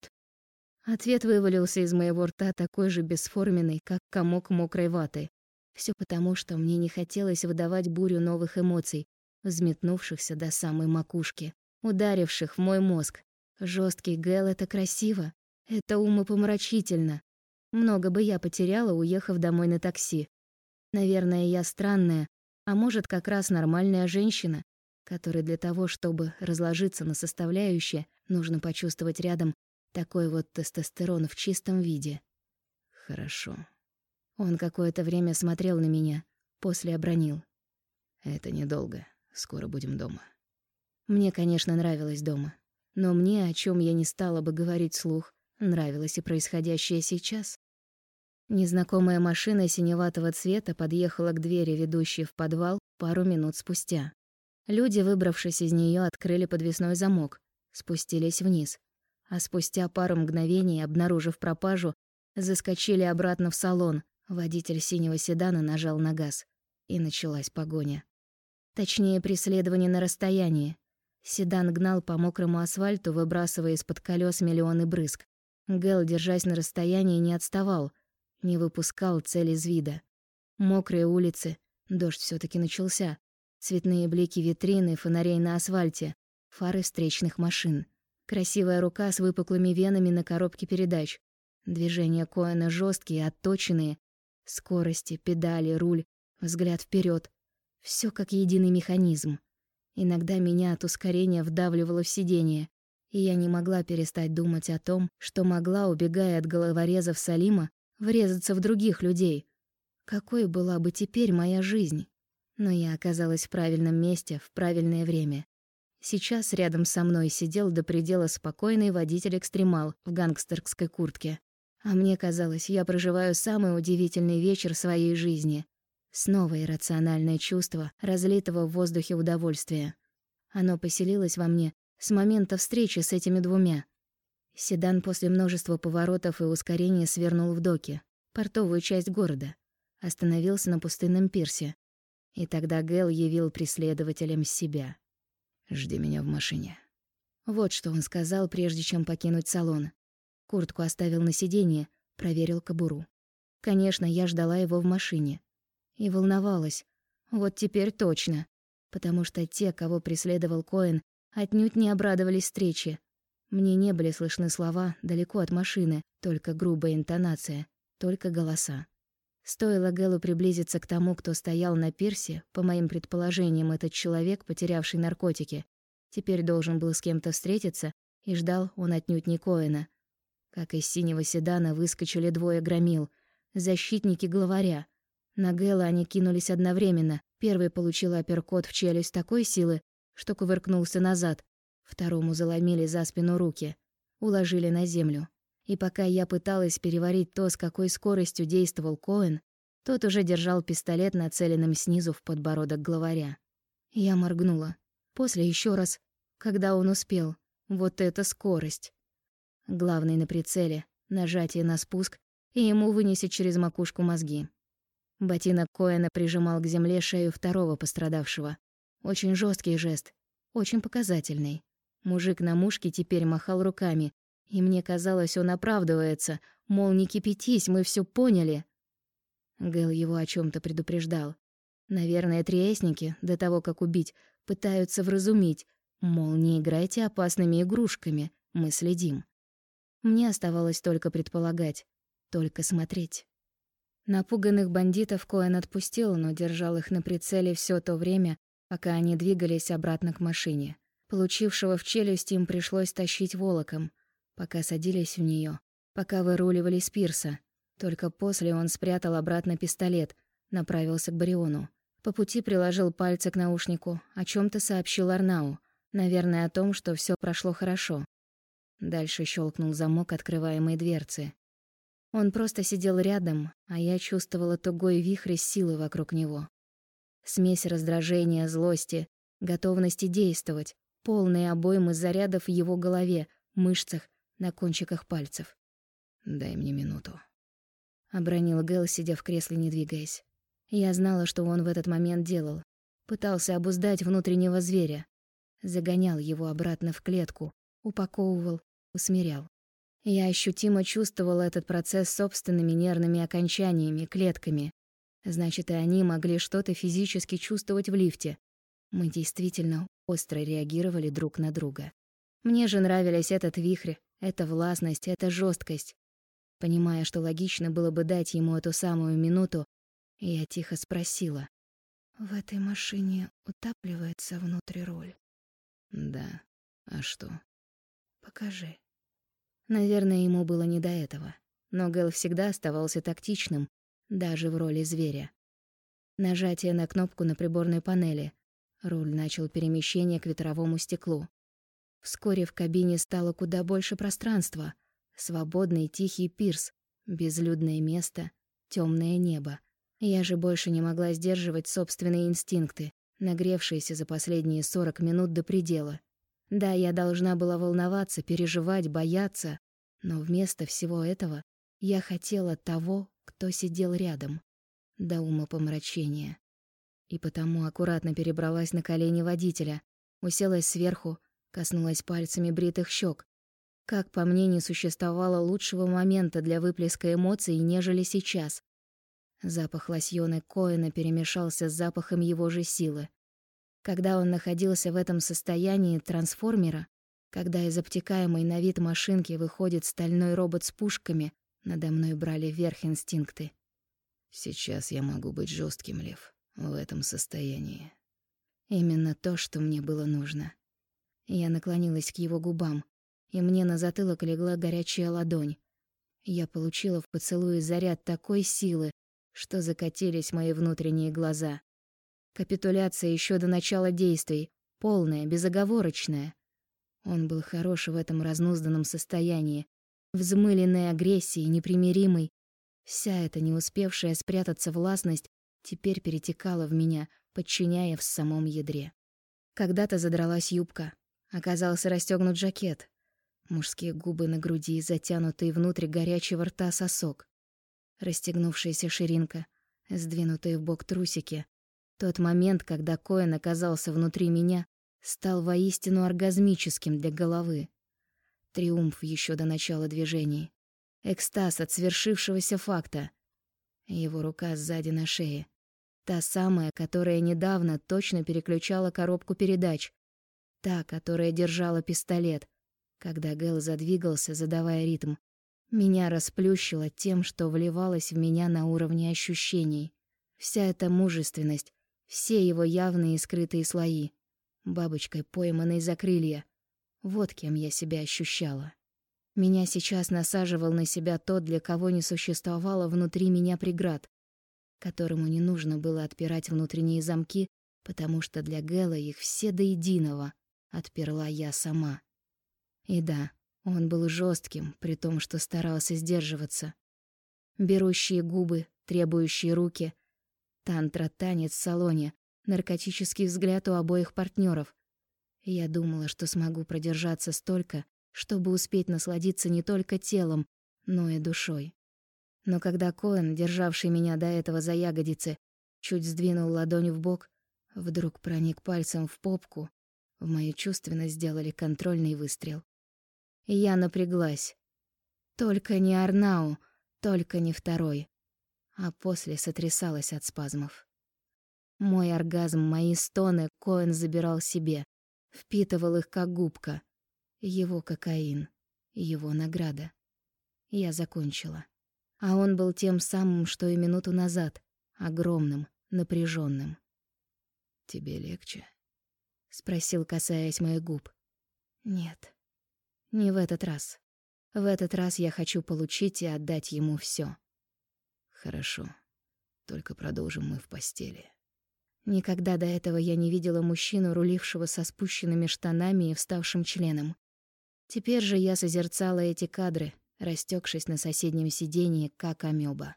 Ответ вывалился из моего рта такой же бесформенный, как комок мокрой ваты. Все потому, что мне не хотелось выдавать бурю новых эмоций, взметнувшихся до самой макушки, ударивших в мой мозг. Жесткий Гэл — это красиво, это умопомрачительно. Много бы я потеряла, уехав домой на такси. Наверное, я странная, а может, как раз нормальная женщина, которой для того, чтобы разложиться на составляющие, нужно почувствовать рядом такой вот тестостерон в чистом виде. Хорошо. Он какое-то время смотрел на меня, после обронил. Это недолго, скоро будем дома. Мне, конечно, нравилось дома. Но мне, о чем я не стала бы говорить вслух, нравилось и происходящее сейчас. Незнакомая машина синеватого цвета подъехала к двери, ведущей в подвал, пару минут спустя. Люди, выбравшись из нее, открыли подвесной замок, спустились вниз, а спустя пару мгновений, обнаружив пропажу, заскочили обратно в салон, Водитель синего седана нажал на газ, и началась погоня. Точнее, преследование на расстоянии. Седан гнал по мокрому асфальту, выбрасывая из-под колес миллионы брызг. Гэл, держась на расстоянии, не отставал, не выпускал цель из вида. Мокрые улицы, дождь всё-таки начался, цветные блики витрины, фонарей на асфальте, фары встречных машин. Красивая рука с выпуклыми венами на коробке передач. Движения Коэна жёсткие, отточенные. Скорости, педали, руль, взгляд вперёд. Всё как единый механизм. Иногда меня от ускорения вдавливало в сиденье, и я не могла перестать думать о том, что могла, убегая от головорезов Салима, врезаться в других людей. Какой была бы теперь моя жизнь? Но я оказалась в правильном месте в правильное время. Сейчас рядом со мной сидел до предела спокойный водитель-экстремал в гангстерской куртке. А мне казалось, я проживаю самый удивительный вечер своей жизни. Снова иррациональное чувство разлитого в воздухе удовольствия. Оно поселилось во мне с момента встречи с этими двумя. Седан после множества поворотов и ускорений свернул в доки, портовую часть города. Остановился на пустынном пирсе. И тогда Гэл явил преследователям себя. «Жди меня в машине». Вот что он сказал, прежде чем покинуть салон. Куртку оставил на сиденье, проверил кобуру. Конечно, я ждала его в машине. И волновалась. Вот теперь точно. Потому что те, кого преследовал Коэн, отнюдь не обрадовались встрече. Мне не были слышны слова далеко от машины, только грубая интонация, только голоса. Стоило Гэлу приблизиться к тому, кто стоял на пирсе, по моим предположениям, этот человек, потерявший наркотики, теперь должен был с кем-то встретиться, и ждал он отнюдь не Коэна. Как из синего седана выскочили двое громил, защитники главаря. На Гэла они кинулись одновременно. Первый получил апперкот в челюсть такой силы, что кувыркнулся назад. Второму заломили за спину руки, уложили на землю. И пока я пыталась переварить то, с какой скоростью действовал Коэн, тот уже держал пистолет, нацеленным снизу в подбородок главаря. Я моргнула. После еще раз, когда он успел. Вот это скорость. Главный на прицеле, нажатие на спуск, и ему вынесет через макушку мозги. Ботинок Коэна прижимал к земле шею второго пострадавшего. Очень жесткий жест, очень показательный. Мужик на мушке теперь махал руками, и мне казалось, он оправдывается, мол, не кипятись, мы все поняли. Гэл его о чем то предупреждал. Наверное, триэсники, до того, как убить, пытаются вразумить, мол, не играйте опасными игрушками, мы следим. Мне оставалось только предполагать, только смотреть. Напуганных бандитов Коэн отпустил, но держал их на прицеле все то время, пока они двигались обратно к машине. Получившего в челюсть им пришлось тащить волоком, пока садились в нее, пока выруливали с пирса. Только после он спрятал обратно пистолет, направился к Бариону. По пути приложил пальцы к наушнику, о чем то сообщил Арнау, наверное, о том, что все прошло хорошо. Дальше щелкнул замок открываемой дверцы. Он просто сидел рядом, а я чувствовала тугой вихрь силы вокруг него. Смесь раздражения, злости, готовности действовать, полные обоймы зарядов в его голове, мышцах, на кончиках пальцев. «Дай мне минуту», — обронил Гэл, сидя в кресле, не двигаясь. Я знала, что он в этот момент делал. Пытался обуздать внутреннего зверя. Загонял его обратно в клетку, упаковывал, усмирял. Я ощутимо чувствовала этот процесс собственными нервными окончаниями, клетками. Значит, и они могли что-то физически чувствовать в лифте. Мы действительно остро реагировали друг на друга. Мне же нравились этот вихрь, эта властность, эта жесткость. Понимая, что логично было бы дать ему эту самую минуту, я тихо спросила: «В этой машине утапливается внутри руль?» «Да. А что?» «Покажи». Наверное, ему было не до этого. Но Гэл всегда оставался тактичным, даже в роли зверя. Нажатие на кнопку на приборной панели. Руль начал перемещение к ветровому стеклу. Вскоре в кабине стало куда больше пространства. Свободный тихий пирс, безлюдное место, темное небо. Я же больше не могла сдерживать собственные инстинкты, нагревшиеся за последние 40 минут до предела. Да, я должна была волноваться, переживать, бояться, но вместо всего этого я хотела того, кто сидел рядом, до умопомрачения. И потому аккуратно перебралась на колени водителя, уселась сверху, коснулась пальцами бритых щек. Как по мне, не существовало лучшего момента для выплеска эмоций, нежели сейчас. Запах лосьона Коэна перемешался с запахом его же силы. Когда он находился в этом состоянии трансформера, когда из обтекаемой на вид машинки выходит стальной робот с пушками, надо мной брали верх инстинкты. Сейчас я могу быть жестким, Лев, в этом состоянии. Именно то, что мне было нужно. Я наклонилась к его губам, и мне на затылок легла горячая ладонь. Я получила в поцелуе заряд такой силы, что закатились мои внутренние глаза. Капитуляция еще до начала действий, полная, безоговорочная. Он был хорош в этом разнузданном состоянии, взмыленной агрессией, непримиримой. Вся эта не успевшая спрятаться властность теперь перетекала в меня, подчиняя в самом ядре. Когда-то задралась юбка, оказался расстёгнут жакет, мужские губы на груди, затянутые внутрь горячего рта сосок, расстегнувшаяся ширинка, сдвинутые вбок трусики. Тот момент, когда Коэн оказался внутри меня, стал воистину оргазмическим для головы. Триумф еще до начала движений. Экстаз от свершившегося факта. Его рука сзади на шее. Та самая, которая недавно точно переключала коробку передач. Та, которая держала пистолет. Когда Гэл задвигался, задавая ритм, меня расплющило тем, что вливалось в меня на уровне ощущений. Вся эта мужественность, все его явные и скрытые слои. Бабочкой, пойманной за крылья. Вот кем я себя ощущала. Меня сейчас насаживал на себя тот, для кого не существовало внутри меня преград, которому не нужно было отпирать внутренние замки, потому что для Гэла их все до единого отперла я сама. И да, он был жестким, при том, что старался сдерживаться. Берущие губы, требующие руки, тантра-танец в салоне, наркотический взгляд у обоих партнеров. Я думала, что смогу продержаться столько, чтобы успеть насладиться не только телом, но и душой. Но когда Коэн, державший меня до этого за ягодицы, чуть сдвинул ладонь вбок, вдруг проник пальцем в попку, в мою чувственность сделали контрольный выстрел. И я напряглась. Только не Арнау, только не второй. А после сотрясалась от спазмов. Мой оргазм, мои стоны Коэн забирал себе, впитывал их как губка. Его кокаин, его награда. Я закончила. А он был тем самым, что и минуту назад, огромным, напряженным. «Тебе легче?» — спросил, касаясь моих губ. «Нет, не в этот раз. В этот раз я хочу получить и отдать ему все. «Хорошо, только продолжим мы в постели». Никогда до этого я не видела мужчину, рулившего со спущенными штанами и вставшим членом. Теперь же я созерцала эти кадры, растекшись на соседнем сиденье, как амеба.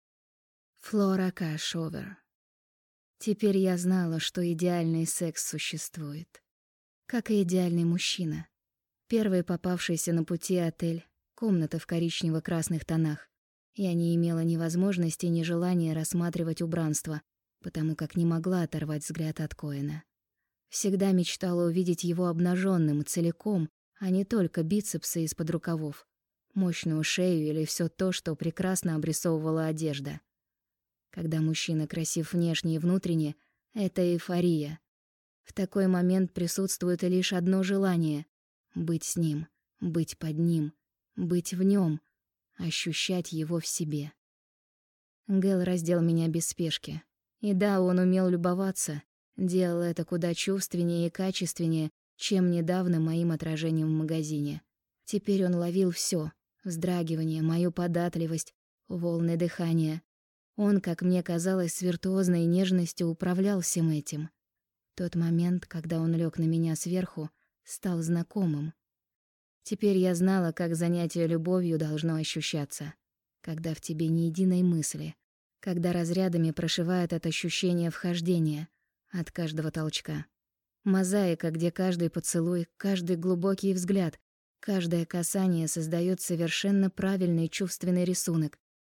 Флора Кашовер. Теперь я знала, что идеальный секс существует. Как и идеальный мужчина. Первый попавшийся на пути отель, комната в коричнево-красных тонах. Я не имела ни возможности, ни желания рассматривать убранство, потому как не могла оторвать взгляд от Коэна. Всегда мечтала увидеть его обнаженным целиком, а не только бицепсы из-под рукавов, мощную шею или все то, что прекрасно обрисовывала одежда. Когда мужчина красив внешне и внутренне, это эйфория. В такой момент присутствует лишь одно желание — быть с ним, быть под ним, быть в нем, ощущать его в себе. Гэл раздел меня без спешки. И да, он умел любоваться, делал это куда чувственнее и качественнее, чем недавно моим отражением в магазине. Теперь он ловил все: вздрагивание, мою податливость, волны дыхания. Он, как мне казалось, с виртуозной нежностью управлял всем этим. Тот момент, когда он лег на меня сверху, стал знакомым. Теперь я знала, как занятие любовью должно ощущаться, когда в тебе ни единой мысли, когда разрядами прошивает это ощущение вхождения от каждого толчка. Мозаика, где каждый поцелуй, каждый глубокий взгляд, каждое касание создает совершенно правильный чувственный рисунок.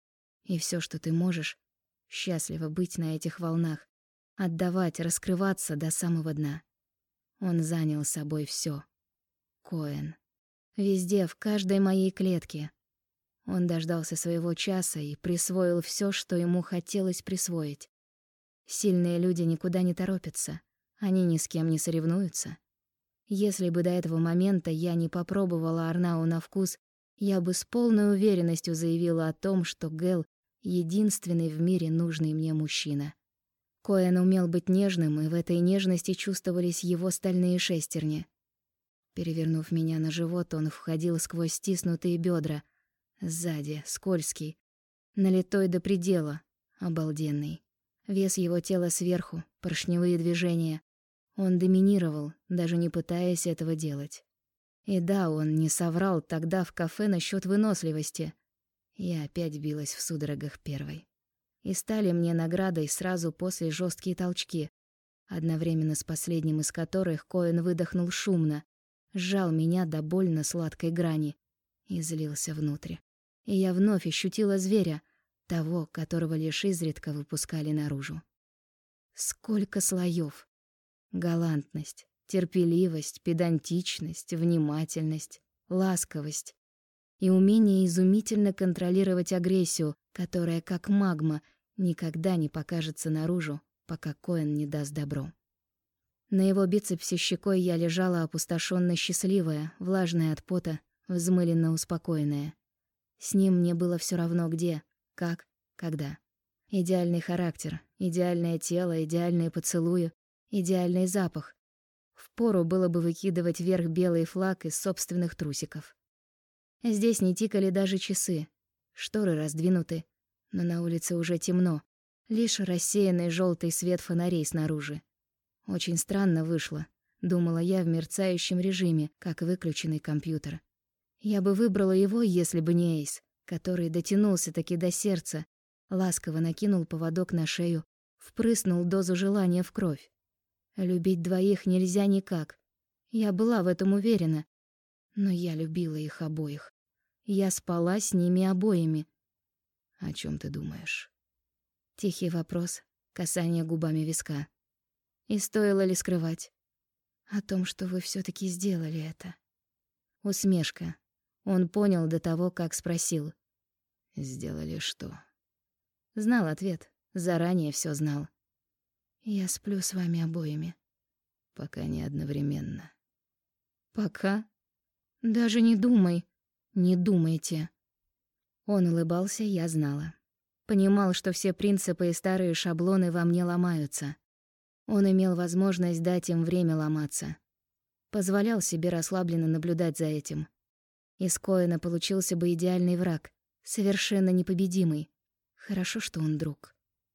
И все, что ты можешь, счастливо быть на этих волнах, отдавать, раскрываться до самого дна. Он занял собой все. Коэн. Везде, в каждой моей клетке. Он дождался своего часа и присвоил все, что ему хотелось присвоить. Сильные люди никуда не торопятся. Они ни с кем не соревнуются. Если бы до этого момента я не попробовала Арнау на вкус, я бы с полной уверенностью заявила о том, что Гэл — единственный в мире нужный мне мужчина. Коэн умел быть нежным, и в этой нежности чувствовались его стальные шестерни. Перевернув меня на живот, он входил сквозь стиснутые бедра, сзади, скользкий, налитой до предела, обалденный. Вес его тела сверху, поршневые движения. Он доминировал, даже не пытаясь этого делать. И да, он не соврал тогда в кафе насчет выносливости. Я опять билась в судорогах первой. И стали мне наградой сразу после жесткие толчки, одновременно с последним из которых Коэн выдохнул шумно, сжал меня до больно сладкой грани и злился внутрь. И я вновь ощутила зверя, того, которого лишь изредка выпускали наружу. Сколько слоев! Галантность, терпеливость, педантичность, внимательность, ласковость и умение изумительно контролировать агрессию, которая, как магма, никогда не покажется наружу, пока Коэн не даст добро. На его бицепсе щекой я лежала опустошенно счастливая, влажная от пота, взмыленно успокоенная. С ним мне было все равно где, как, когда. Идеальный характер, идеальное тело, идеальные поцелуи, идеальный запах. Впору было бы выкидывать вверх белый флаг из собственных трусиков. Здесь не тикали даже часы. Шторы раздвинуты, но на улице уже темно. Лишь рассеянный желтый свет фонарей снаружи. Очень странно вышло, думала я в мерцающем режиме, как выключенный компьютер. Я бы выбрала его, если бы не Эйс, который дотянулся-таки до сердца, ласково накинул поводок на шею, впрыснул дозу желания в кровь. Любить двоих нельзя никак. Я была в этом уверена. Но я любила их обоих. Я спала с ними обоими. О чем ты думаешь? Тихий вопрос, касание губами виска. И стоило ли скрывать? О том, что вы все-таки сделали это. Усмешка. Он понял до того, как спросил. Сделали что? Знал ответ. Заранее все знал. Я сплю с вами обоими. Пока не одновременно. Пока? Даже не думай. Не думайте. Он улыбался, я знала. Понимал, что все принципы и старые шаблоны во мне ломаются. Он имел возможность дать им время ломаться. Позволял себе расслабленно наблюдать за этим. Из Коэна получился бы идеальный враг, совершенно непобедимый. Хорошо, что он друг.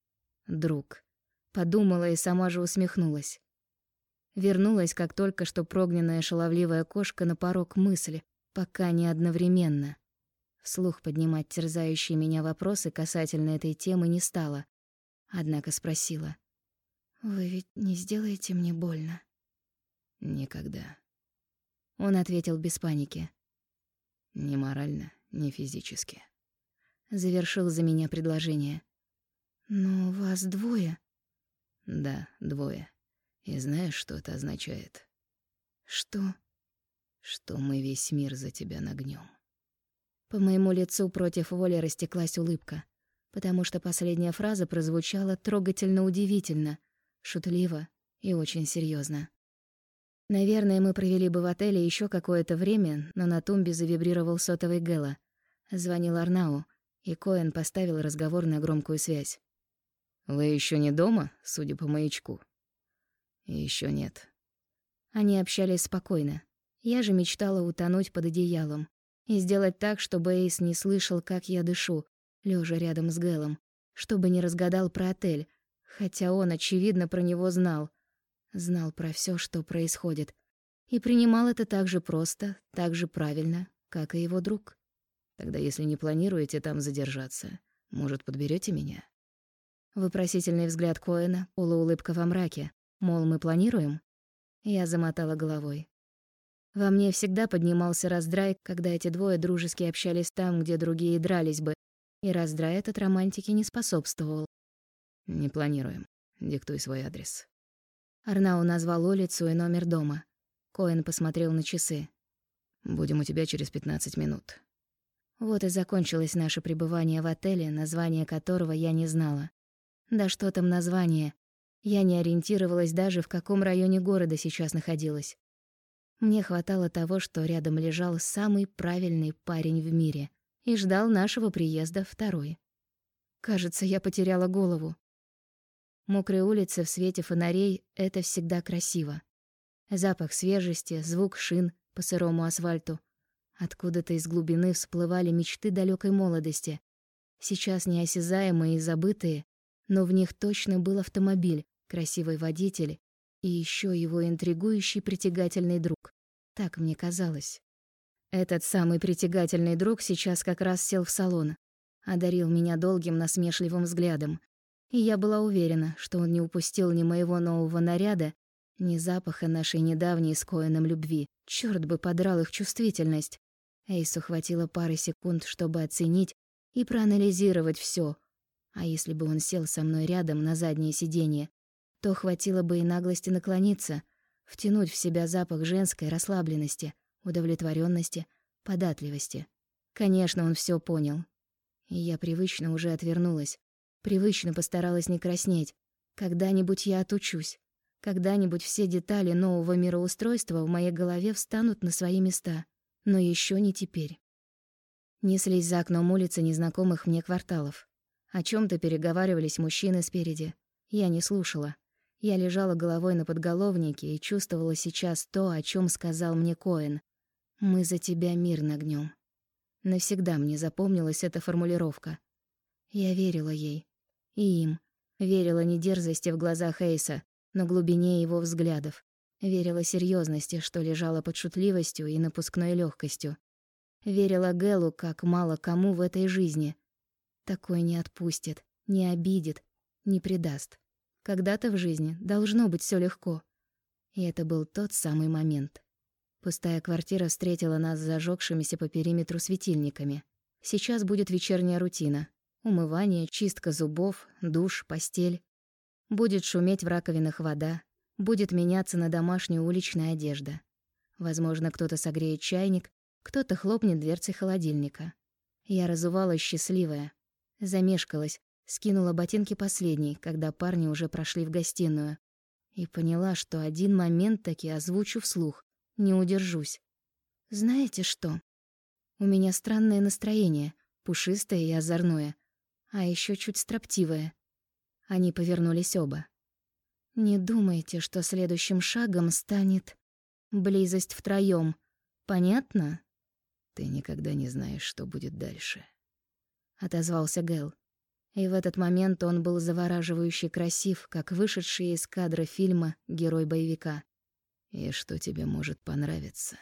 Друг. Подумала и сама же усмехнулась. Вернулась, как только что прогненная шаловливая кошка на порог мысли, пока не одновременно. Вслух поднимать терзающие меня вопросы касательно этой темы не стала. Однако спросила. «Вы ведь не сделаете мне больно?» «Никогда». Он ответил без паники. «Ни морально, ни физически». Завершил за меня предложение. «Но вас двое?» «Да, двое. И знаешь, что это означает?» «Что?» «Что мы весь мир за тебя нагнём». По моему лицу против воли растеклась улыбка, потому что последняя фраза прозвучала трогательно удивительно, шутливо и очень серьезно. Наверное, мы провели бы в отеле еще какое-то время, но на тумбе завибрировал сотовый Гэла. Звонил Арнау, и Коэн поставил разговор на громкую связь. «Вы еще не дома, судя по маячку?» Еще нет». Они общались спокойно. Я же мечтала утонуть под одеялом и сделать так, чтобы Эйс не слышал, как я дышу, лежа рядом с Гэлом, чтобы не разгадал про отель, хотя он, очевидно, про него знал. Знал про все, что происходит, и принимал это так же просто, так же правильно, как и его друг. «Тогда, если не планируете там задержаться, может, подберете меня?» Вопросительный взгляд Коэна, полуулыбка во мраке. Мол, мы планируем? Я замотала головой. Во мне всегда поднимался раздрай, когда эти двое дружески общались там, где другие дрались бы, и раздрай от романтики не способствовал. «Не планируем. Диктуй свой адрес». Арнау назвал улицу и номер дома. Коэн посмотрел на часы. «Будем у тебя через 15 минут». Вот и закончилось наше пребывание в отеле, название которого я не знала. Да что там название? Я не ориентировалась даже, в каком районе города сейчас находилась. Мне хватало того, что рядом лежал самый правильный парень в мире и ждал нашего приезда второй. Кажется, я потеряла голову. Мокрые улицы в свете фонарей — это всегда красиво. Запах свежести, звук шин по сырому асфальту. Откуда-то из глубины всплывали мечты далекой молодости. Сейчас неосязаемые и забытые, но в них точно был автомобиль, красивый водитель и еще его интригующий притягательный друг. Так мне казалось. Этот самый притягательный друг сейчас как раз сел в салон, одарил меня долгим насмешливым взглядом. И я была уверена, что он не упустил ни моего нового наряда, ни запаха нашей недавней с Коэном любви. Чёрт бы подрал их чувствительность. Эйсу хватило пары секунд, чтобы оценить и проанализировать всё. А если бы он сел со мной рядом на заднее сиденье, то хватило бы и наглости наклониться, втянуть в себя запах женской расслабленности, удовлетворенности, податливости. Конечно, он всё понял. И я привычно уже отвернулась, привычно постаралась не краснеть. Когда-нибудь я отучусь. Когда-нибудь все детали нового мироустройства в моей голове встанут на свои места. Но еще не теперь. Неслись за окном улицы незнакомых мне кварталов. О чем-то переговаривались мужчины спереди. Я не слушала. Я лежала головой на подголовнике и чувствовала сейчас то, о чем сказал мне Коэн. «Мы за тебя мир нагнем». Навсегда мне запомнилась эта формулировка. Я верила ей. И им. Верила не дерзости в глазах Эйса, но глубине его взглядов. Верила серьезности, что лежала под шутливостью и напускной легкостью. Верила Гэлу, как мало кому в этой жизни. Такой не отпустит, не обидит, не предаст. Когда-то в жизни должно быть все легко. И это был тот самый момент. Пустая квартира встретила нас зажёгшимися по периметру светильниками. Сейчас будет вечерняя рутина. Умывание, чистка зубов, душ, постель. Будет шуметь в раковинах вода. Будет меняться на домашнюю уличная одежда. Возможно, кто-то согреет чайник, кто-то хлопнет дверцей холодильника. Я разувалась счастливая. Замешкалась, скинула ботинки последней, когда парни уже прошли в гостиную. И поняла, что один момент таки озвучу вслух. Не удержусь. Знаете что? У меня странное настроение, пушистое и озорное, а еще чуть строптивое. Они повернулись оба. Не думайте, что следующим шагом станет близость втроём. Понятно? «Ты никогда не знаешь, что будет дальше», — отозвался Гэл. И в этот момент он был завораживающе красив, как вышедший из кадра фильма герой боевика. «И что тебе может понравиться?»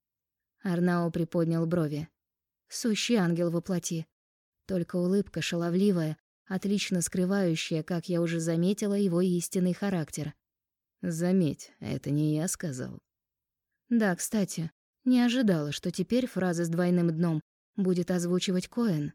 Арнау приподнял брови. Сущий ангел во плоти. Только улыбка шаловливая, отлично скрывающая, как я уже заметила, его истинный характер. «Заметь, это не я сказал». Да, кстати, не ожидала, что теперь фразы с двойным дном будет озвучивать Коэн.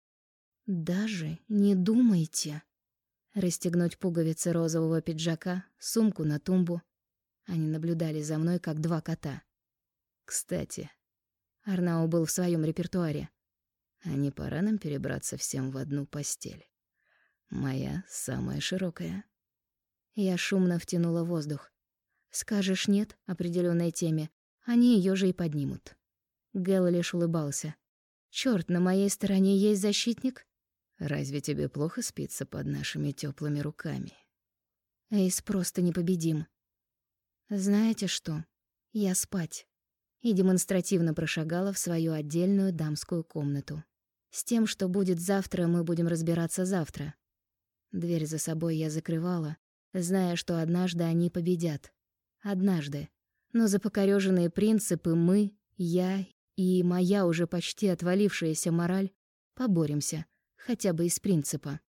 «Даже не думайте». Расстегнуть пуговицы розового пиджака, сумку на тумбу. Они наблюдали за мной, как два кота. «Кстати...» Арнау был в своем репертуаре. «А не пора нам перебраться всем в одну постель? Моя самая широкая». Я шумно втянула воздух. Скажешь «нет» определенной теме, они ее же и поднимут. Гэл лишь улыбался. Черт, на моей стороне есть защитник? «Разве тебе плохо спится под нашими теплыми руками?» Эйс просто непобедим. Знаете что? Я спать. И демонстративно прошагала в свою отдельную дамскую комнату. С тем, что будет завтра, мы будем разбираться завтра. Дверь за собой я закрывала, зная, что однажды они победят. Однажды. Но за покорёженные принципы мы, я и моя уже почти отвалившаяся мораль поборемся, хотя бы из принципа.